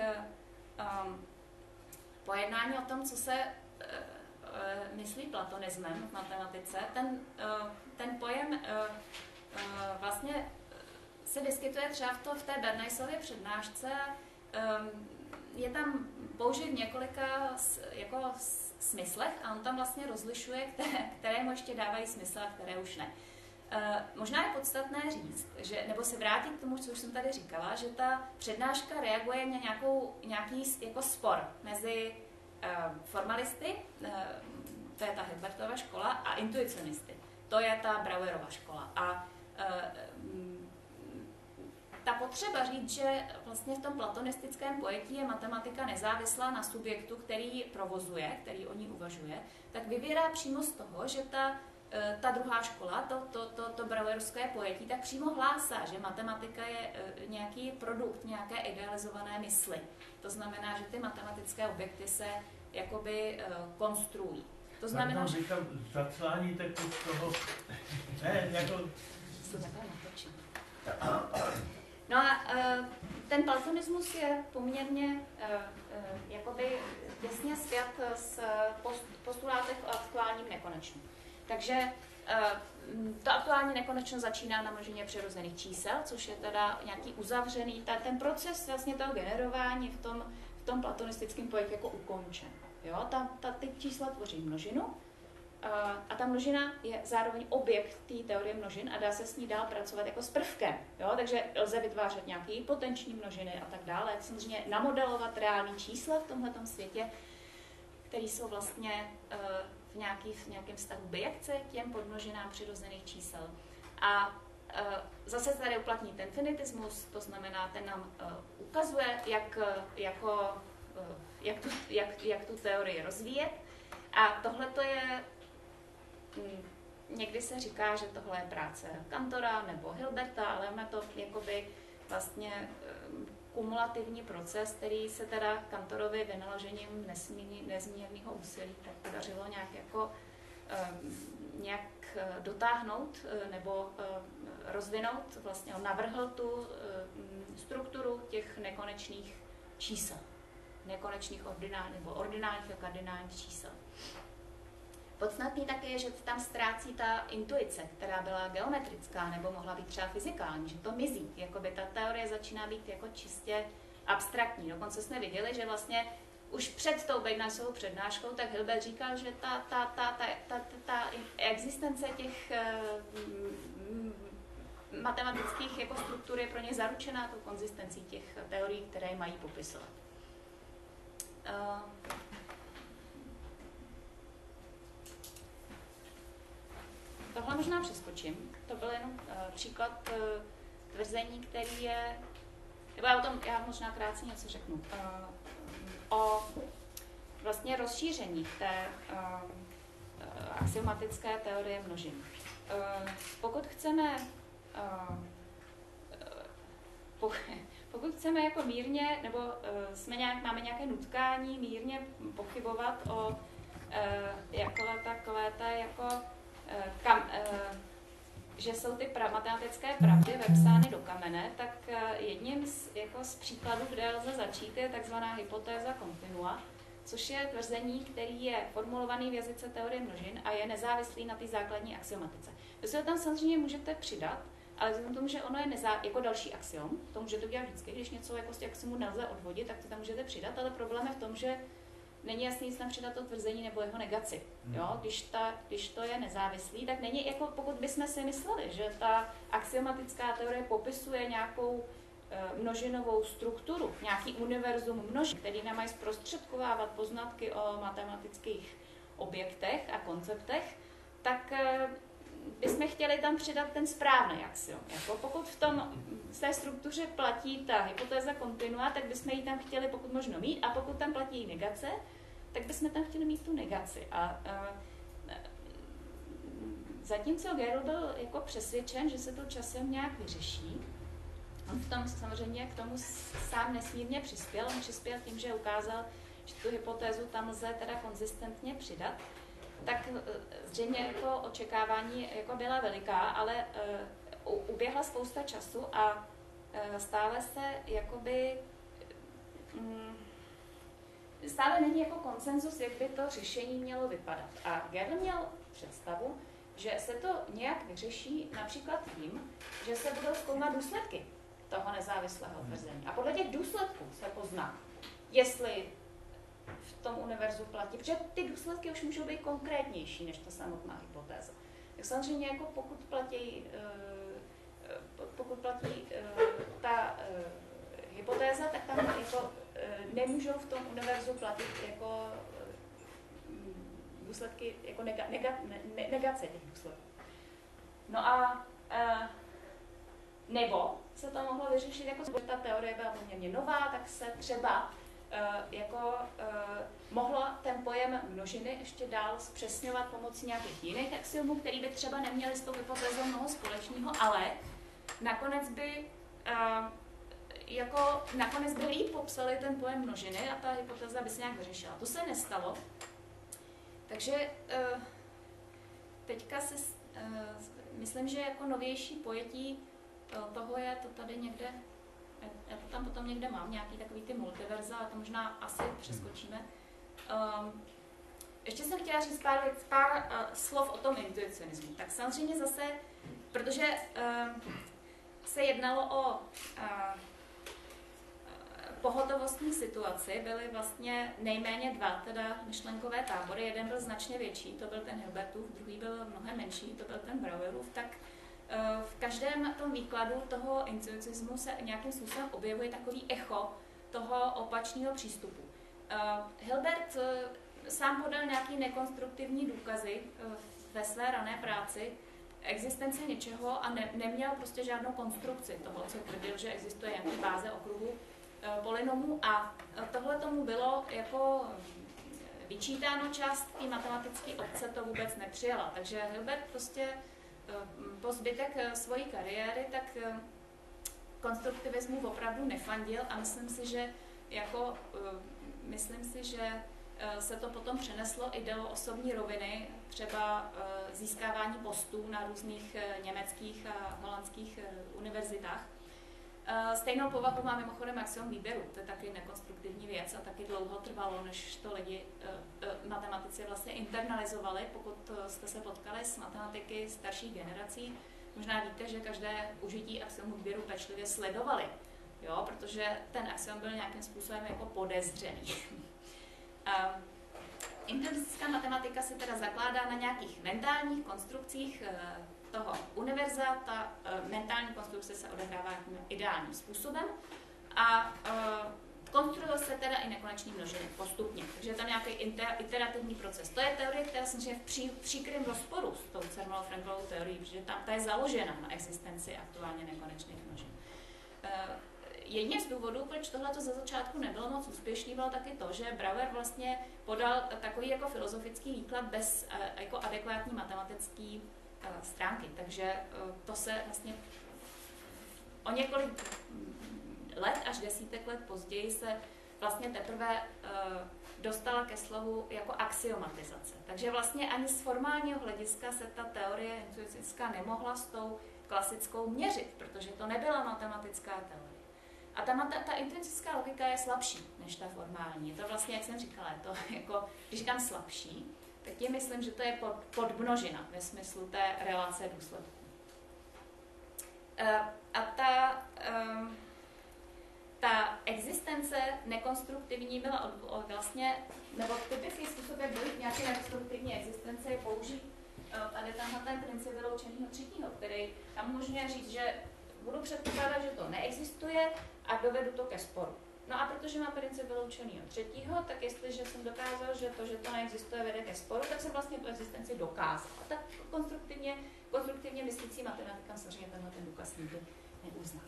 Speaker 2: pojednání o tom, co se myslí platonismem v matematice. Ten pojem vlastně se vyskytuje třeba v té Bernaysově přednášce. Je tam použit v několika jako smyslech a on tam vlastně rozlišuje, které mu ještě dávají smysl a které už ne. Možná je podstatné říct, nebo se vrátit k tomu, co už jsem tady říkala, že ta přednáška reaguje na nějaký jako spor mezi formalisty, to je ta Hilbertova škola, a intuicionisty, to je ta Brouwerova škola. A ta potřeba říct, že vlastně v tom platonistickém pojetí je matematika nezávislá na subjektu, který provozuje, který o ní uvažuje, tak vyvěrá přímo z toho, že ta druhá škola, to brouwerovské pojetí, tak přímo hlásá, že matematika je nějaký produkt nějaké idealizované mysli. To znamená, že ty matematické objekty se jakoby konstruují. To znamená, že...
Speaker 4: Říkám, zacláníte toho... Ne, jako...
Speaker 2: No a ten platonismus je poměrně jakoby těsně spjat s postulátem o aktuálním nekonečnu. Takže to aktuální nekonečno začíná na množině přirozených čísel, což je teda nějaký uzavřený, ten proces vlastně toho generování v tom platonistickém pojetí jako ukončen. Jo? Ty čísla tvoří množinu a ta množina je zároveň objekt té teorie množin a dá se s ní dál pracovat jako s prvkem. Jo? Takže lze vytvářet nějaké potenční množiny a tak dále. Samozřejmě namodelovat reální čísla v tomhletom světě, které jsou vlastně v nějakém vztahu bijekce k těm podmnožinám přirozených čísel. A zase tady uplatní ten finitismus, to znamená, ten nám ukazuje, jak tu teorii rozvíjet. A tohle to je, někdy se říká, že tohle je práce Cantora nebo Hilberta, ale je to jakoby vlastně kumulativní proces, který se teda Cantorovi vynaložením nesmírného úsilí tak podařilo nějak dotáhnout nebo rozvinout. Vlastně on navrhl tu strukturu těch nekonečných čísel, nekonečných ordinálních a kardinálních čísel. Podstatný také je, že tam ztrácí ta intuice, která byla geometrická nebo mohla být třeba fyzikální, že to mizí. Jakoby ta teorie začíná být jako čistě abstraktní. Dokonce jsme viděli, že vlastně už před tou Bagnassovou přednáškou, tak Hilbert říkal, že ta existence těch matematických jako struktur je pro ně zaručená tou konzistencí těch teorií, které mají popisovat. Tohle možná přeskočím. To byl jenom příklad tvrzení, který je... Nebo já možná krátce něco řeknu. O vlastně rozšíření té axiomatické teorie množin. Pokud chceme jako mírně, nebo máme nějaké nutkání mírně pochybovat o že jsou ty matematické pravdy vepsány do kamene, tak jedním z příkladů, kde lze začít, je takzvaná hypotéza continua, což je tvrzení, který je formulovaný v jazyce teorie množin a je nezávislý na té základní axiomatice. Vy si ho tam samozřejmě můžete přidat, ale vzhledem k tomu, že ono je jako další axiom, to můžete udělat vždycky, když něco jako z těch axiomů nelze odvodit, tak to tam můžete přidat, ale problém je v tom, že není jasný, jestli tam přidat to tvrzení nebo jeho negaci. Jo? Když to je nezávislý, tak není, jako pokud bychom si mysleli, že ta axiomatická teorie popisuje nějakou množinovou strukturu, nějaký univerzum množin, který nám mají zprostředkovávat poznatky o matematických objektech a konceptech, tak bychom chtěli tam přidat ten správný axiom. Jako pokud v té struktuře platí ta hypotéza continua, tak bychom ji tam chtěli pokud možno mít, a pokud tam platí negace, tak bychom tam chtěli mít tu negaci. Zatímco Gödel byl jako přesvědčen, že se to časem nějak vyřeší, on v tom samozřejmě k tomu sám nesmírně přispěl. On přispěl tím, že ukázal, že tu hypotézu tam lze teda konzistentně přidat. Tak zřejmě jako očekávání jako byla veliká, ale uběhla spousta času a stále se jakoby stále není jako konsenzus, jak by to řešení mělo vypadat. A Gödel měl představu, že se to nějak vyřeší například tím, že se budou zkoumat důsledky toho nezávislého tvrzení. A podle těch důsledků se pozná, jestli v tom univerzu platí, protože ty důsledky už můžou být konkrétnější než ta samotná hypotéza. Tak samozřejmě jako pokud platí ta hypotéza, tak tam jako nemůžou v tom univerzu platit jako důsledky, jako negace těch důsledků. No a nebo se to mohlo vyřešit, jako že ta teorie byla poměrně nová, tak se třeba mohlo ten pojem množiny ještě dál zpřesňovat pomocí nějakých jiných axiomů, který by třeba neměly s tou hypotézou mnoho společného, ale nakonec by líp popsali ten pojem množiny a ta hypotéza by se nějak vyřešila. To se nestalo. Takže teďka myslím, že jako novější pojetí toho je to tady někde, já to tam potom někde mám, nějaký takový ty multiverza, ale to možná asi přeskočíme. Ještě jsem chtěla říct pár slov o tom intuicionismu. Tak samozřejmě zase, protože se jednalo o pohotovostní situaci, byly vlastně nejméně dva teda myšlenkové tábory. Jeden byl značně větší, to byl ten Hilbertův, druhý byl mnohem menší, to byl ten Brouwerův. Tak v každém tom výkladu toho intuicismu se nějakým způsobem objevuje takový echo toho opačného přístupu. Hilbert sám podal nějaký nekonstruktivní důkazy ve své rané práci existence něčeho a neměl prostě žádnou konstrukci toho, co tvrdil, že existuje nějaký báze okruhu polynomů, a tohle tomu bylo jako vyčítáno, část té matematické obce to vůbec nepřijala. Takže Hilbert prostě po zbytek svojí kariéry tak konstruktivismu opravdu nefandil a myslím si, že se to potom přeneslo i do osobní roviny, třeba získávání postů na různých německých a holandských univerzitách. Stejnou povahu má mimochodem axiom výběru, to je taky nekonstruktivní věc a taky dlouho trvalo, než to lidi, matematici vlastně internalizovali. Pokud jste se potkali s matematiky starších generací, možná víte, že každé užití axiomu výběru pečlivě sledovali jo, protože ten axiom byl nějakým způsobem jako podezřelý. Intrinzická matematika se teda zakládá na nějakých mentálních konstrukcích toho univerza. Ta mentální konstrukce se odehrává ideálním způsobem a konstruuje se teda i nekonečný množiny postupně. Takže je tam nějaký iterativní proces. To je teorie, která samozřejmě v příkrém rozporu s tou Zermelo-Frankelovou teorií, protože tam ta je založena na existenci aktuálně nekonečných množin. Jedním z důvodů, proč tohle ze začátku nebylo moc úspěšný, bylo taky to, že Brouwer vlastně podal takový jako filozofický výklad bez jako adekvátní matematické stránky. Takže to se vlastně o několik let až desítek let později se vlastně teprve dostala ke slovu jako axiomatizace. Takže vlastně ani z formálního hlediska se ta teorie intuicistická nemohla s tou klasickou měřit, protože to nebyla matematická teorie. A ta intrinsická logika je slabší než ta formální. Je to vlastně, jak jsem říkala, je to jako, když říkám slabší, tak tím myslím, že to je podmnožina ve smyslu té relace důsledků. A ta existence nekonstruktivní byla vlastně, nebo typický způsob, jak dojít k nějaké nekonstruktivní existence, je použít tady ten princip vyloučeného třetího, který tam umožňuje říct, že budu předpokládat, že to neexistuje a dovedu to ke sporu. No a protože mám princip vyloučeného třetího, tak jestliže jsem dokázal, že to neexistuje, vede ke sporu, tak jsem vlastně tu existenci dokázal. A tak konstruktivně myslící matematika samozřejmě tenhle ten důkaz nikdy neuzná.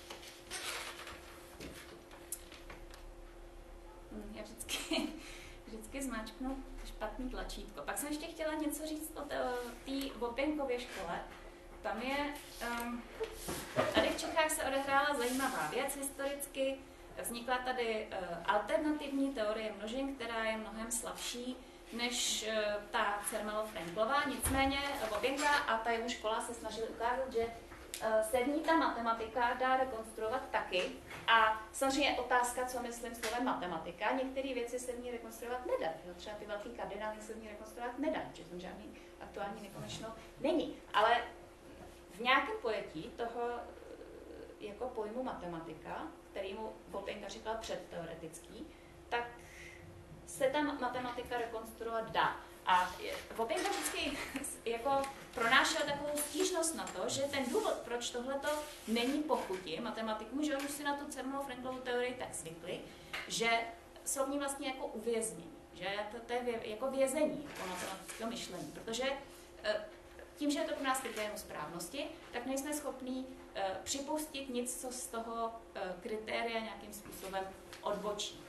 Speaker 2: Já vždycky zmáčknu špatný tlačítko. Pak jsem ještě chtěla něco říct o té Vopěnkově škole. Tam je, tady v Čechách se odehrála zajímavá věc historicky. Vznikla tady alternativní teorie množin, která je mnohem slabší než ta Zermelo-Franklová. Nicméně Vopěnka a ta jeho škola se snažili ukázat, že se v ní ta matematika dá rekonstruovat taky. A samozřejmě je otázka, co myslím slovem matematika. Některé věci se v ní rekonstruovat nedá. Třeba ty velký kardinály se v ní rekonstruovat nedá, protože tam žádný aktuální nekonečno není. Ale v nějakém pojetí toho jako pojmu matematika, kterýmu Vopěnka říkala předteoretický, tak se tam matematika rekonstruovat dá. A Vopěnka vždycky jako pronášel takovou stížnost na to, že ten důvod, proč tohleto není pochutí matematikům, že oni už si na tu Zermelo-Franklovu teorii tak zvykli, že jsou v ní vlastně jako uvěznění, že to je jako vězení po matematického myšlení, protože tím, že je to pro nás kritérium správnosti, tak nejsme schopní připustit nic, co z toho kritéria nějakým způsobem odbočí.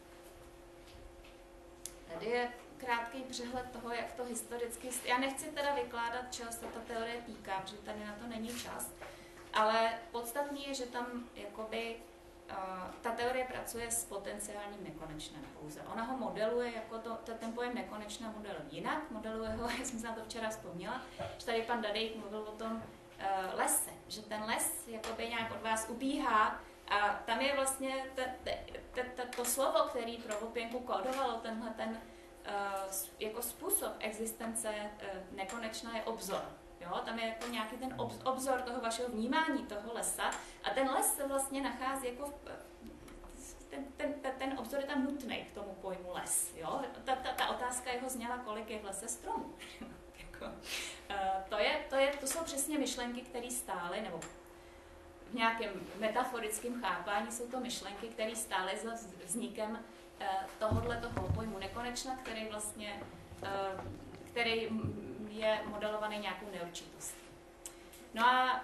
Speaker 2: Tady je krátký přehled toho, jak to historicky... Já nechci teda vykládat, čeho se ta teorie týká, protože tady na to není čas, ale podstatný je, že tam jakoby ta teorie pracuje s potenciálním nekonečném pouze. Ona ho modeluje jako ten pojem nekonečná model jinak, modeluje ho, já jsem se na to včera vzpomněla, že tady pan Dadejk mluvil o tom lese, že ten les jakoby nějak od vás ubíhá a tam je vlastně to slovo, který pro Vopěnku kódovalo tenhle ten jako způsob existence nekonečná je obzor. Jo? Tam je jako nějaký ten obzor toho vašeho vnímání toho lesa a ten les se vlastně nachází jako ten obzor je tam nutný k tomu pojmu les. Jo? Ta otázka jeho zněla, kolik je v lese stromů. To jsou přesně myšlenky, které stály, nebo v nějakém metaforickém chápání jsou to myšlenky, které stály za vznikem tohoto pojmu nekonečna, který je modelovaný nějakou neurčitostí. No a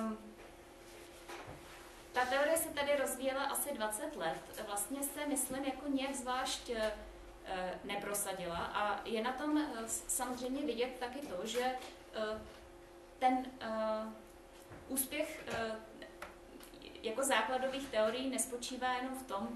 Speaker 2: ta teorie se tady rozvíjela asi 20 let. Vlastně se, myslím, jako nějak zvlášť neprosadila a je na tom samozřejmě vidět taky to, že ten úspěch jako základových teorií nespočívá jenom v tom,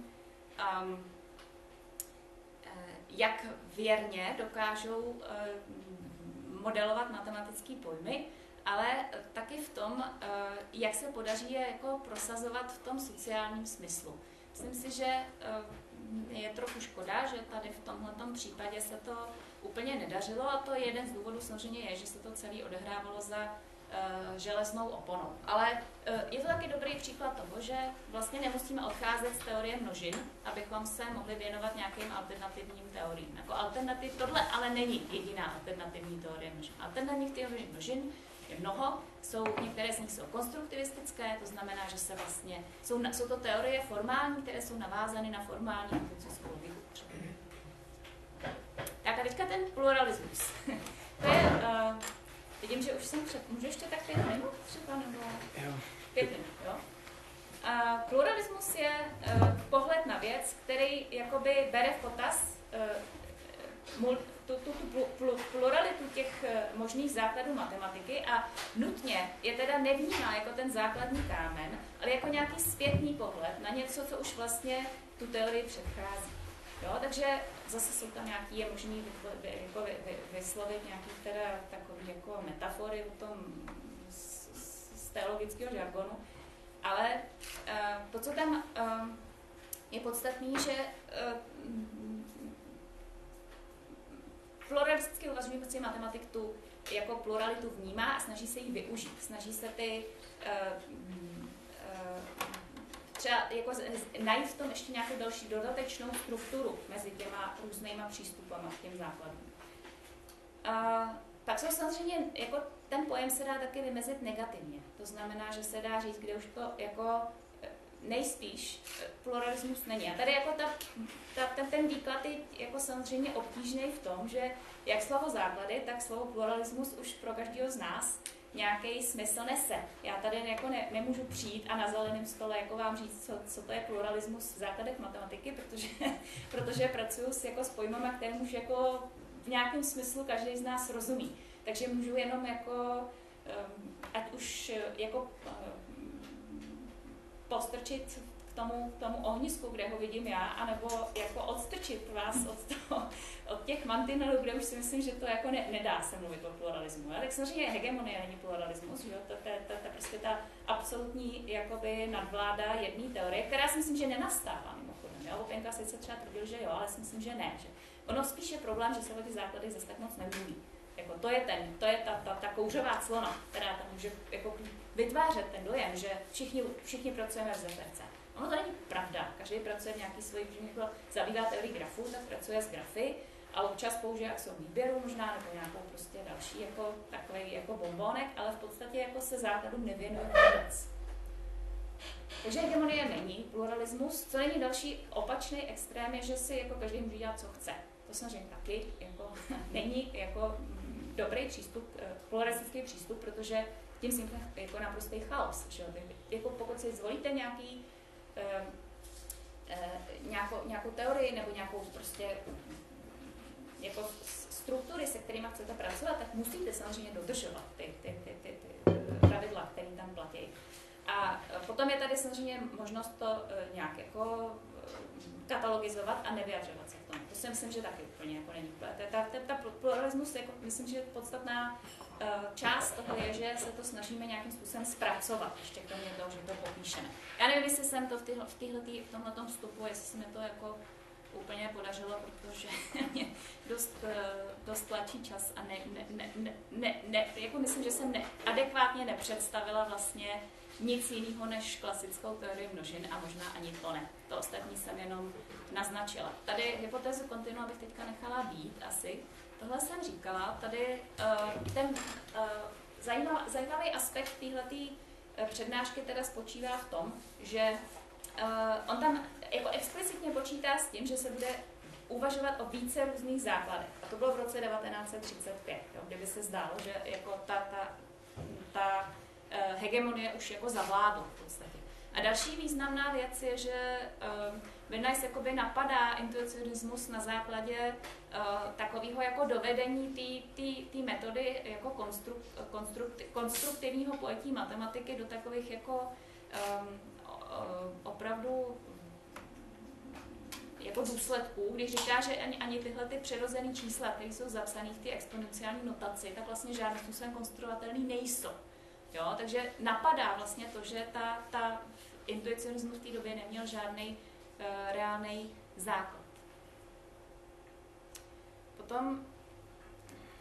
Speaker 2: jak věrně dokážou modelovat matematické pojmy, ale taky v tom, jak se podaří je jako prosazovat v tom sociálním smyslu. Myslím si, že je trochu škoda, že tady v tomhletom případě se to úplně nedařilo a to jeden z důvodů samozřejmě je, že se to celé odehrávalo za železnou oponou. Ale je to taky dobrý příklad toho, že vlastně nemusíme odcházet z teorie množin, abychom se mohli věnovat nějakým alternativním teoriím. Jako tohle ale není jediná alternativní teorie množin. Alternativních teorií množin je mnoho, některé z nich jsou konstruktivistické, to znamená, že se vlastně, jsou to teorie formální, které jsou navázány na formální empiristickou logiku. Tak a teďka ten pluralismus. To je, vidím, že už jsem můžu ještě tak 5 minut třeba, nebo 5 minut, jo? Pluralismus je pohled na věc, který jakoby bere v potaz tu pluralitu těch možných základů matematiky a nutně je teda nevnímá jako ten základní kámen, ale jako nějaký zpětný pohled na něco, co už vlastně tu teorii předchází. Jo, takže zase jsou tam nějaký, je možný vyslovit nějaký teda takový jako metafory o tom z teologického žargonu, ale to, co tam je podstatný, že pluralisticky uvažující matematik tu jako pluralitu vnímá a snaží se ji využít. Snaží se třeba jako najít v tom ještě nějakou další dodatečnou strukturu mezi těma různýma přístupama k těm základům. Pak jsou samozřejmě, jako ten pojem se dá taky vymezit negativně. To znamená, že se dá říct, kde už to jako nejspíš pluralismus není. A tady jako ten výklad je jako samozřejmě obtížný v tom, že jak slovo základy, tak slovo pluralismus už pro každého z nás nějaký smysl nese. Já tady jako nemůžu přijít a na zeleném stole jako vám říct, co to je pluralismus v základech matematiky, protože pracuji s pojmama, které už jako v nějakém smyslu každý z nás rozumí. Takže můžu jenom jako, ať už jako postrčit k tomu ohnisku, kde ho vidím já, anebo jako odstrčit vás od těch mantinelů, kde už si myslím, že to jako nedá se mluvit o pluralismu. Tak samozřejmě hegemonie není pluralismus, že? To je prostě ta absolutní jakoby nadvláda jedné teorie, která si myslím, že nenastává mimochodem. Opěnka sice třeba tvrdil, že jo, ale si myslím, že ne. Že ono spíš je problém, že se o těch základech zase tak moc nemluví. Jako to je ta kouřová clona, která tam může jako vytvářet ten dojem, že všichni pracujeme v ZPC. Ono to není pravda. Každý pracuje v nějaký svojí, když zabývá teorii grafů, tak pracuje s grafy a občas použije axiom výběru možná, nebo nějakou prostě další jako takový jako bombonek, ale v podstatě jako se základům nevěnuje vůbec. Takže hegemonie není pluralismus. Co není další opačný extrém, je, že si jako každý může dělat, co chce. To samozřejmě taky jako není jako dobrý přístup, pluralistický přístup, protože tím vznikne jako naprostý chaos. Že? Jako pokud si zvolíte nějakou teorii nebo nějakou prostě jako struktury, se kterými chcete pracovat, tak musíte samozřejmě dodržovat ty pravidla, které tam platí. A potom je tady samozřejmě možnost to nějak jako katalogizovat a nevyjadřovat se k tomu. To si myslím, že taky úplně jako není. Ta pluralismus, jako, myslím, že podstatná část toho je, že se to snažíme nějakým způsobem zpracovat, ještě kromě toho, že to popíšeme. Já nevím, jestli jsem to v tomhletom vstupu, jestli se mi to jako úplně podařilo, protože mě dost tlačí čas a jako myslím, že jsem adekvátně nepředstavila vlastně nic jiného než klasickou teorii množin a možná ani to ne. To ostatní jsem jenom naznačila. Tady hypotézu kontinua bych teďka nechala být asi. Tohle jsem říkala. Tady ten zajímavý aspekt téhletý přednášky teda spočívá v tom, že on tam jako explicitně počítá s tím, že se bude uvažovat o více různých základech. A to bylo v roce 1935, jo, kdyby se zdálo, že jako ta hegemonie už jako zavládla v podstatě. A další významná věc je, že Bernays jakoby napadá intuicionismus na základě takového jako dovedení té metody jako konstruktivního pojetí matematiky do takových jako opravdu jako důsledků, když říká, že ani tyhle ty přirozené čísla, které jsou zapsané v té exponenciální notaci, tak vlastně žádným způsobem konstruovatelný nejsou. Jo? Takže napadá vlastně to, že ta intuicionismus v té době neměl žádný reálný základ. Potom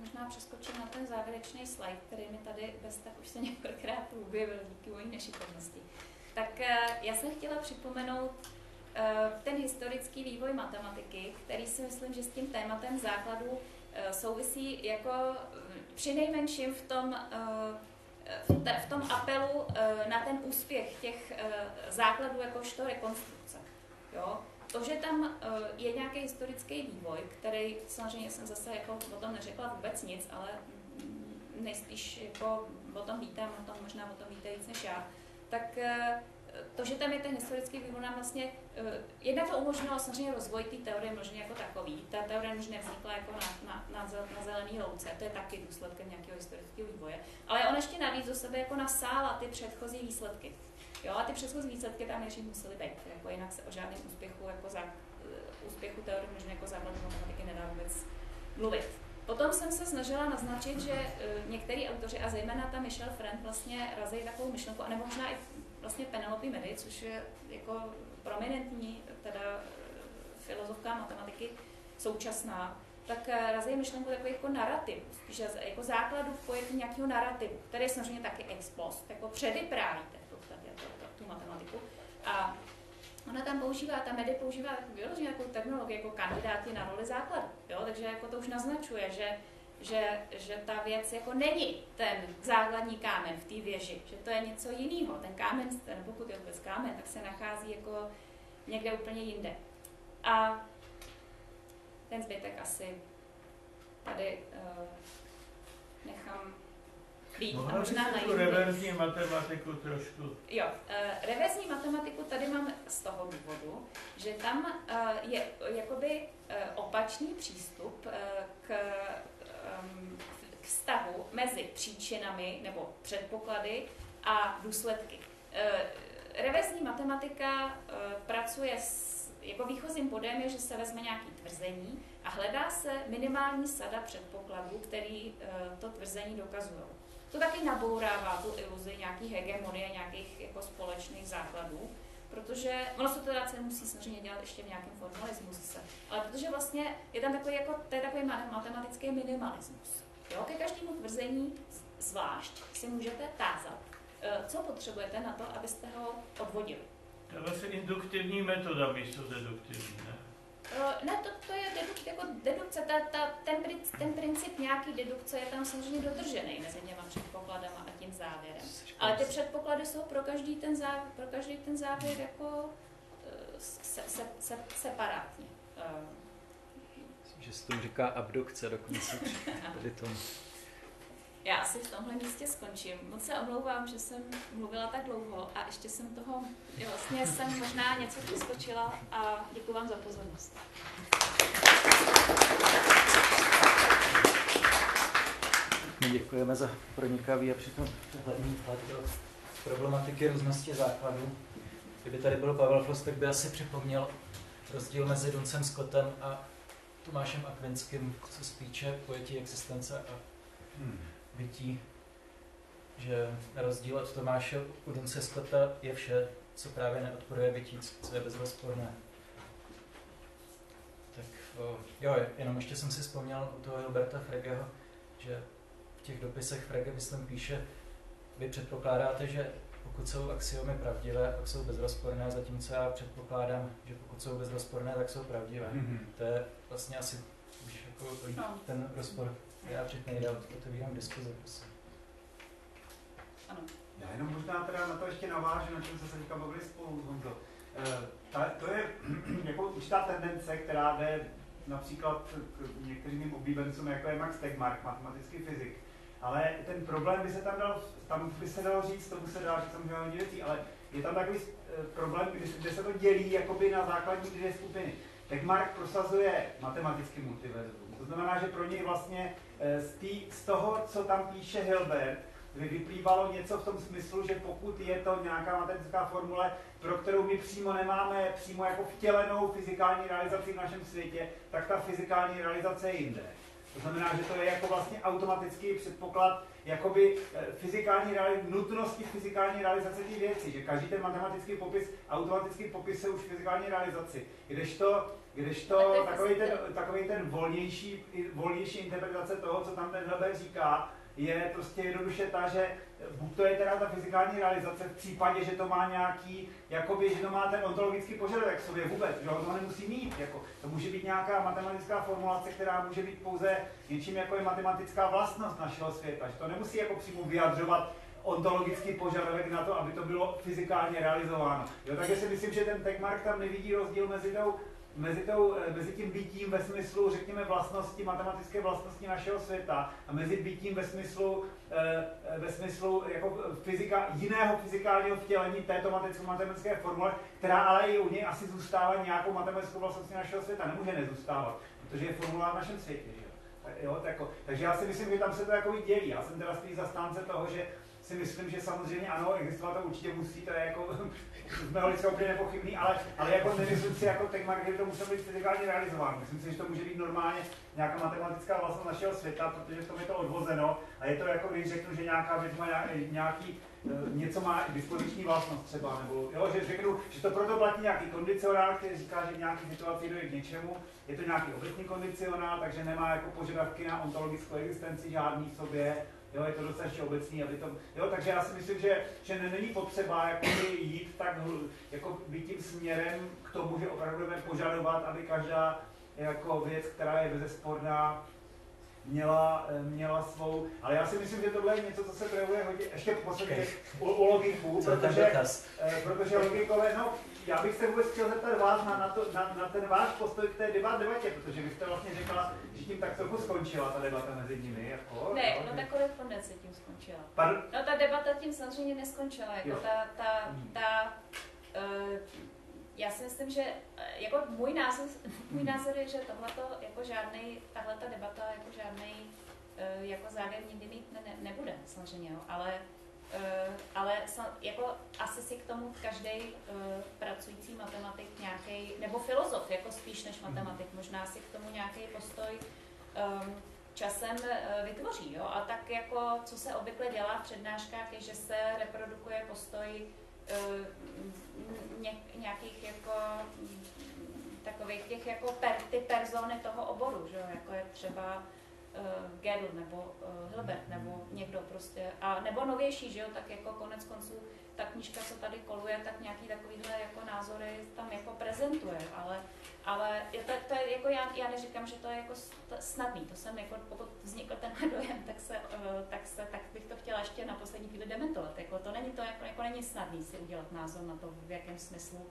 Speaker 2: možná přeskočím na ten závěrečný slide, který mi tady bez tak už se několikrát objevil díky mojí nešikovnosti. Tak já jsem chtěla připomenout ten historický vývoj matematiky, který si myslím, že s tím tématem základu souvisí jako přinejmenším v tom apelu na ten úspěch těch základů jakožto rekonstrukce. Jo? To, že tam je nějaký historický vývoj, který samozřejmě jsem zase jako o tom neřekla vůbec nic, ale nejspíš jako o tom víte, možná o tom víte víc než já, tak to, že tam je ten historický vývoj, nám vlastně jednak to umožnilo samozřejmě rozvoj té teorie množiny jako takový. Ta teorie množiny vznikla jako na zelený louce, to je taky důsledkem nějakého historického vývoje. Ale on ještě navíc do sebe jako nasála ty předchozí výsledky. Jo, a ty předchozí výsledky tam ještě musely být, jako jinak se o žádném úspěchu, úspěchu teorie množiny jako základu matematiky nedá vůbec mluvit. Potom jsem se snažila naznačit, že některý autoři, a zejména ta Michel Friend, vlastně razí takovou myšlenku, a nebo možná i vlastně Penelope Medy, což je jako prominentní teda filozofka matematiky současná, tak razí myšlenku takový jako narrativ, spíš jako základu v pojetí nějakého narrativu, který je samozřejmě taky ex post, jako předvyprávíte tu matematiku. A ona tam používá, ta Medy používá vyloženě takovou terminologii jako kandidáti na roli základu, jo? Takže jako to už naznačuje, že ta věc jako není ten základní kámen v té věži, že to je něco jiného. Ten kámen, pokud je vůbec kámen, tak se nachází jako někde úplně jinde. A ten zbytek asi tady nechám být.
Speaker 4: Mohla možná tu reverzní matematiku trošku.
Speaker 2: Jo, reverzní matematiku tady mám z toho důvodu, že tam je jakoby opačný přístup k vztahu mezi příčinami nebo předpoklady a důsledky. Reverzní matematika pracuje jako výchozím bodem je, že se vezme nějaké tvrzení a hledá se minimální sada předpokladů, který to tvrzení dokazují. To taky nabourává tu iluzi nějaký hegemonie, nějakých jako společných základů, protože ono se to teda musí samozřejmě dělat ještě v nějakém formalismu zase, ale protože vlastně je tam takový, jako, to je takový matematický minimalismus. Jo? Ke každému tvrzení zvlášť si můžete tázat, co potřebujete na to, abyste ho odvodili.
Speaker 4: To je vlastně induktivní metoda místo deduktivní, ne?
Speaker 2: Ne, to je jako dedukce, ten princip nějaký dedukce je tam samozřejmě dodržený mezi těma předpokladama a tím závěrem. Ale ty předpoklady jsou pro každý ten závěr jako separátně.
Speaker 1: Myslím, že se tomu říká abdukce dokonce.
Speaker 2: Já asi v tomhle místě skončím. Moc se omlouvám, že jsem mluvila tak dlouho a ještě jsem vlastně jsem možná něco přeskočila a děkuji vám za pozornost.
Speaker 1: My děkujeme za pronikavý a přitom přehledný vhled do problematiky různosti základů. Kdyby tady byl Pavel Flos, tak by asi připomněl rozdíl mezi Duncem Scottem a Tomášem Akvinským, co spíše pojetí existence a bytí, že na rozdíl od Tomáše u Dunce Scotta je vše, co právě neodporuje bytí, co je bezrozporné. Tak jo, jenom ještě jsem si vzpomněl u toho Hilberta Fregeho, že v těch dopisech Frege, myslím, píše, vy předpokládáte, že pokud jsou axiomy pravdivé, tak jsou bezrozporné, zatímco já předpokládám, že pokud jsou bezrozporné, tak jsou pravdivé. To je vlastně asi už jako ten rozpor vyjádřit nejde, otevírám diskuzi, prosím.
Speaker 2: Ano.
Speaker 3: Já jenom možná teda na to ještě navážu, na čem se teďka bavili spolu, Honzo. To je jako určitá tendence, která jde například k některým mým oblíbencům, jako je Max Tegmark, matematický fyzik. Ale ten problém by se tam by se dalo říct, tomu se dá říct samozřejmě hodně věcí, ale je tam takový problém, kde se to dělí jakoby na základní dvě skupiny. Tegmark prosazuje matematický multiverzum. To znamená, že pro něj vlastně z toho, co tam píše Hilbert, vyplývalo něco v tom smyslu, že pokud je to nějaká matematická formule, pro kterou my přímo nemáme přímo jako vtělenou fyzikální realizaci v našem světě, tak ta fyzikální realizace je jinde. To znamená, že to je jako vlastně automatický předpoklad jakoby nutnosti fyzikální realizace té věci, že každý ten matematický popis automaticky popisuje už fyzikální realizaci. Kdežto takový ten volnější interpretace toho, co tam ten Hilbert říká, je prostě jednoduše ta, že buď to je teda ta fyzikální realizace v případě, že to má nějaký, jakoby, že to má ten ontologický požadavek v sobě vůbec, že to nemusí mít, jako, to může být nějaká matematická formulace, která může být pouze něčím jako je matematická vlastnost našeho světa, že to nemusí jako přímo vyjadřovat ontologický požadavek na to, aby to bylo fyzikálně realizováno. Jo, takže si myslím, že ten Tegmark tam nevidí rozdíl mezi tím bytím ve smyslu, řekněme, matematické vlastnosti našeho světa a mezi bytím ve smyslu jako jiného fyzikálního vtělení této matematické formule, která ale i u něj asi zůstává nějakou matematickou vlastností našeho světa. Nemůže nezůstávat, protože je formula v našem světě. Takže já si myslím, že tam se to jako dělí. Já jsem teda spíš zastánce toho, že si myslím, že samozřejmě ano, existovat to určitě musí, to je jako z mého lidska úplně nepochybný, ale jako nemyslím si jako Tegmark, že to musí být fyzikálně realizováno. Myslím si, že to může být normálně nějaká matematická vlastnost našeho světa, protože v tom je to odvozeno a je to jako když řeknu, že nějaká věc má něco má dispoziční vlastnost třeba, nebo jo, že řeknu, že to proto platí nějaký kondicionál, který říká, že v nějaké situaci dojde k něčemu, je to nějaký obecný kondicionál, takže nemá jako požadavky na ontologickou existenci žádný v sobě. Jo, je to dostatečně obecný, aby to... Jo, takže já si myslím, že není potřeba jít tak jako být tím směrem k tomu, že opravdu budeme požadovat, aby každá jako věc, která je bezesporná, měla svou... Ale já si myslím, že tohle je něco, co se projevuje hodně, ještě posledně u logiků, protože logikové, no, já bych se vůbec chtěl zeptat vás na ten váš postoj k té debatě, protože vy jste vlastně řekla, že tím tak trochu skončila ta debata mezi nimi. Jako,
Speaker 2: ne, no ta korespondence tím skončila.
Speaker 3: Pardon?
Speaker 2: No ta debata tím samozřejmě neskončila. Jako já si myslím, že jako můj názor je, že tahle ta debata jako žádný jako závěr nikdy mít nebude, samozřejmě, jo. Ale jako asi si k tomu každý pracující matematik nějaký, nebo filozof, jako spíš než matematik, možná si k tomu nějaký postoj časem vytvoří. Jo? A tak jako, co se obvykle dělá v přednáškách, je, že se reprodukuje postoj nějakých jako takových těch jako ty persony toho oboru, že jo? Jako je třeba Gödel nebo Hilbert nebo někdo prostě, a nebo novější, že jo, tak jako konec konců ta knížka, co tady koluje, tak nějaký takovýhle jako názory tam jako prezentuje, ale to je jako já neříkám, že to je jako snadný, to jsem jako, pokud vznikl ten dojem, tak bych to chtěla ještě na poslední chvíli dementovat, jako to není to, jako není snadný si udělat názor na to, v jakém smyslu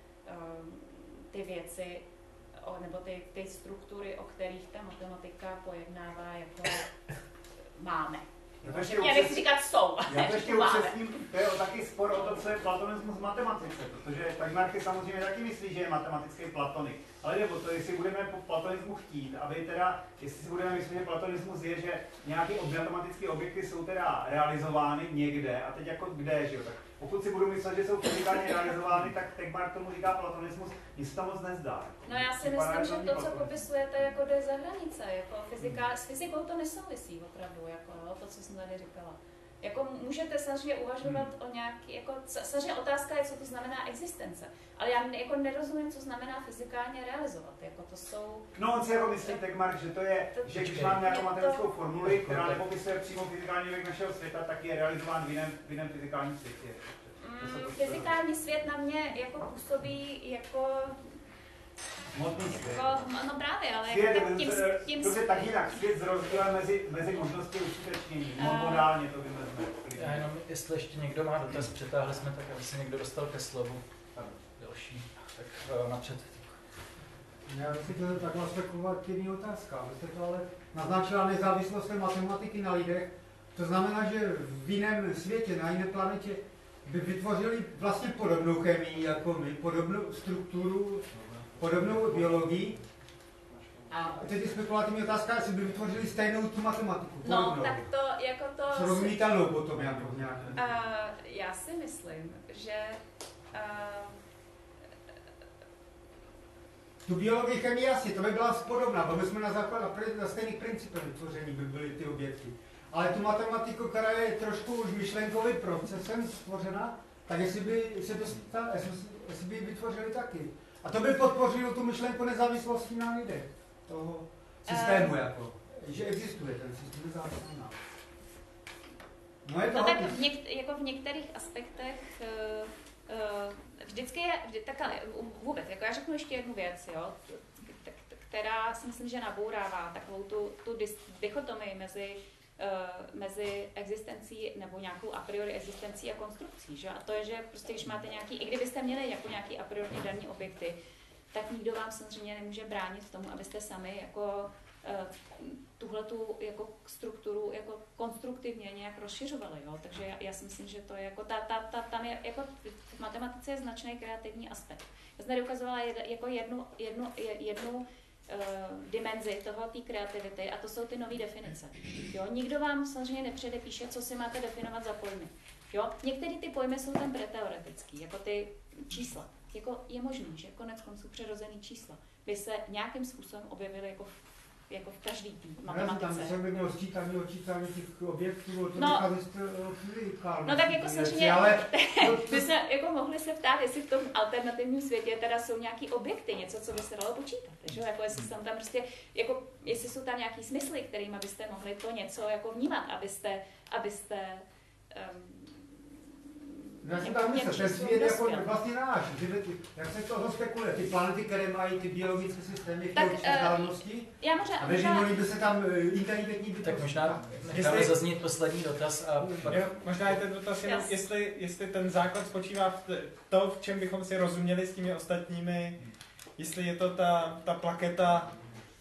Speaker 2: ty věci nebo ty struktury, o kterých ta matematika pojednává, jako máme. Já nechci říkat jsou.
Speaker 3: Já to ještě upřesním, to je taky spor o to, co je platonismus v matematice, protože Tegmark samozřejmě taky myslí, že je matematický platonik. Ale nebo to, jestli budeme po platonismu chtít, jestli si budeme myslet, že platonismus je, že nějaké matematické objekty jsou teda realizovány někde, a teď jako kde, že jo, tak pokud si budu myslet, že jsou fyzikálně realizovány, tak Tegmark tomu říká platonismus, nic to moc nezdá.
Speaker 2: No já si myslím, že to, co popisujete, jako jde za hranice, jako s fyzikou to nesouvisí opravdu, jako to, co jsem tady říkala. Jako můžete samozřejmě uvažovat o nějaký, jako samozřejmě otázka je, co to znamená existence, ale já jako nerozumím, co znamená fyzikálně realizovat, jako to jsou...
Speaker 3: No on si jako myslí Tegmark, že to je, že když mám nějakou matematickou formuli, která nepopisuje přímo fyzikální věk našeho světa, tak je realizován v jiném fyzikálním světě.
Speaker 2: Fyzikální svět na mě jako působí jako...
Speaker 3: Hmotný svět.
Speaker 2: No právě, ale
Speaker 3: svět,
Speaker 2: jako tím
Speaker 3: to je tak jinak, svět s rozdílem mezi možností uskutečnění, modálně to vymezme.
Speaker 1: Já jenom, jestli ještě někdo má dotaz, přetáhli jsme tak, aby se někdo dostal ke slovu. Další, tak napřed.
Speaker 5: Já bych si chtěl takhle spekulovat k jedné otázkám. Vy jste to ale naznačila nezávislost matematiky na lidech. To znamená, že v jiném světě, na jiné planetě by vytvořili vlastně podobnou chemii jako my, podobnou strukturu, podobnou biologii. A teď je spekulativní otázka, jestli by vytvořili stejnou tu matematiku.
Speaker 2: No, tak to jako to...
Speaker 5: Srovnitelnou potom jako nějak.
Speaker 2: Já si myslím, že
Speaker 5: Tu biologii, chemii jasně, to by byla podobná, protože jsme na stejných principech vytvoření by byly ty objekty. Ale tu matematiku, která je trošku už myšlenkovým procesem stvořena, tak jestli by ji vytvořili taky. A to by podpořilo tu myšlenku nezávislosti na lidech, toho systému jako, že existuje ten systém nezávislý na. No je to
Speaker 2: tak jako v některých aspektech vždycky je, takhle, vůbec, jako já řeknu ještě jednu věc, jo, která si myslím, že nabourává takovou tu dichotomii mezi existencí nebo nějakou a priori existencí a konstrukcí, že? A to je, že prostě když máte i kdybyste měli jako nějaký a priori daný objekty, tak nikdo vám samozřejmě nemůže bránit v tomu, abyste sami jako tuhletu jako strukturu jako konstruktivně nějak rozšiřovali, jo? Takže já si myslím, že to je jako tam je jako v matematice je značný kreativní aspekt. Já jsem tady ukazovala jako jednu dimenzi té kreativity a to jsou ty nové definice. Jo? Nikdo vám samozřejmě nepředepíše, co si máte definovat za pojmy. Jo? Některé ty pojmy jsou tam preteoretický, jako ty čísla. Jako je možné, že konec konců přirozený čísla by se nějakým způsobem objevily jako v každý tý matematice.
Speaker 5: Tam jsem by měl odčítání těch objektů, to
Speaker 2: no tak jako samozřejmě, by se jako mohli se ptát, jestli v tom alternativním světě teda jsou nějaký objekty, něco, co by se dalo počítat. Takže jako jestli jsou tam prostě, jako jestli jsou tam nějaký smysly, kterými byste mohli to něco jako vnímat, abyste
Speaker 5: já si tam myslím, ten svět jako vlastně náš, jak se toho spekuluje, ty planety, které mají ty biologické systémy v té vzdálenosti, a věřím, by se tam inteligentní bytosti.
Speaker 1: Tak možná necháme zaznít poslední dotaz a pak...
Speaker 6: Možná je ten dotaz jenom, jestli ten základ spočívá v to, v čem bychom si rozuměli s těmi ostatními, jestli je to ta plaketa,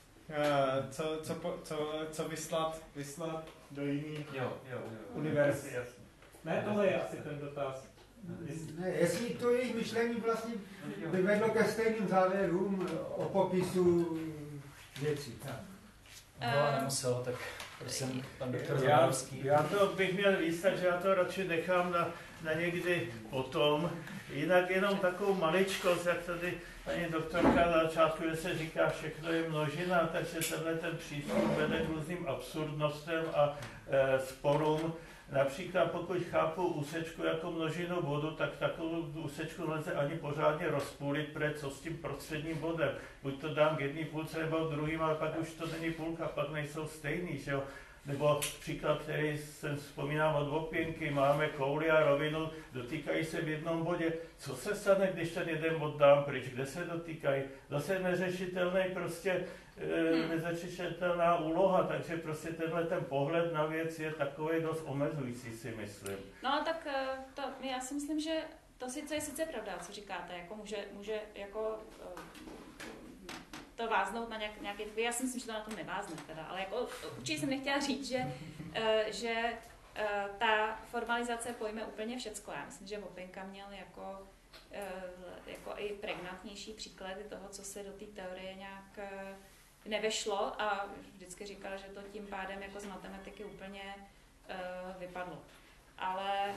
Speaker 6: co vyslat do jiných univerzí. Ne, tohle je asi ten dotaz.
Speaker 5: Ne, jestli to jejich myšlení vlastně by vedlo ke stejným závěrům o popisu věcí.
Speaker 1: No, nemuselo, tak prosím, pan doktor
Speaker 4: Zamoravský. Já to bych měl víc, takže já to radši nechám na někdy potom. Jinak jenom takovou maličkost, jak tady paní doktorka na začátku, kde se říká, všechno je množina, takže tenhle ten přístup vede k různým absurdnostem a sporům. Například pokud chápu úsečku jako množinu bodu, tak takovou úsečku nelze ani pořádně rozpůlit, protože co s tím prostředním bodem. Buď to dám k jedné půlce nebo k druhým, ale pak už to není půlka, pak nejsou stejný, že jo? Nebo příklad, který jsem vzpomínal od opěnky, máme kouli a rovinu, dotýkají se v jednom bodě. Co se stane, když ten jeden bod dám pryč? Kde se dotýkají? Zase neřešitelný prostě nezačešitelná úloha, takže prostě tenhle ten pohled na věc je takový dost omezující, si myslím.
Speaker 2: No tak já si myslím, že to je sice pravda, co říkáte, jako může jako to váznout na nějaké, já si myslím, že to na tom nevázne teda, ale jako určitě jsem nechtěla říct, že ta formalizace pojme úplně všecko. Já myslím, že Opěnka měl jako i pregnantnější příklady toho, co se do té teorie nějak nevešlo a vždycky říkala, že to tím pádem jako z matematiky úplně vypadlo. Ale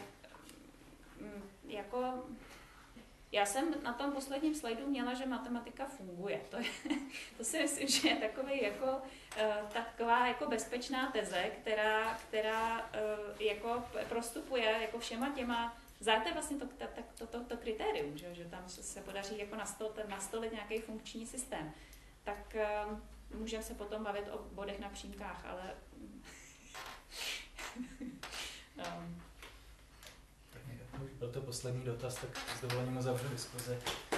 Speaker 2: jako já jsem na tom posledním slajdu měla, že matematika funguje. To si myslím, že je taková jako bezpečná teze, která jako prostupuje jako všema těma. Záte vlastně to kritérium, že tam se podaří jako nastolit nějaký funkční systém. Tak můžeme se potom bavit o bodech na přímkách, ale
Speaker 1: Byl to poslední dotaz, tak s dovolením uzavřu diskuzi.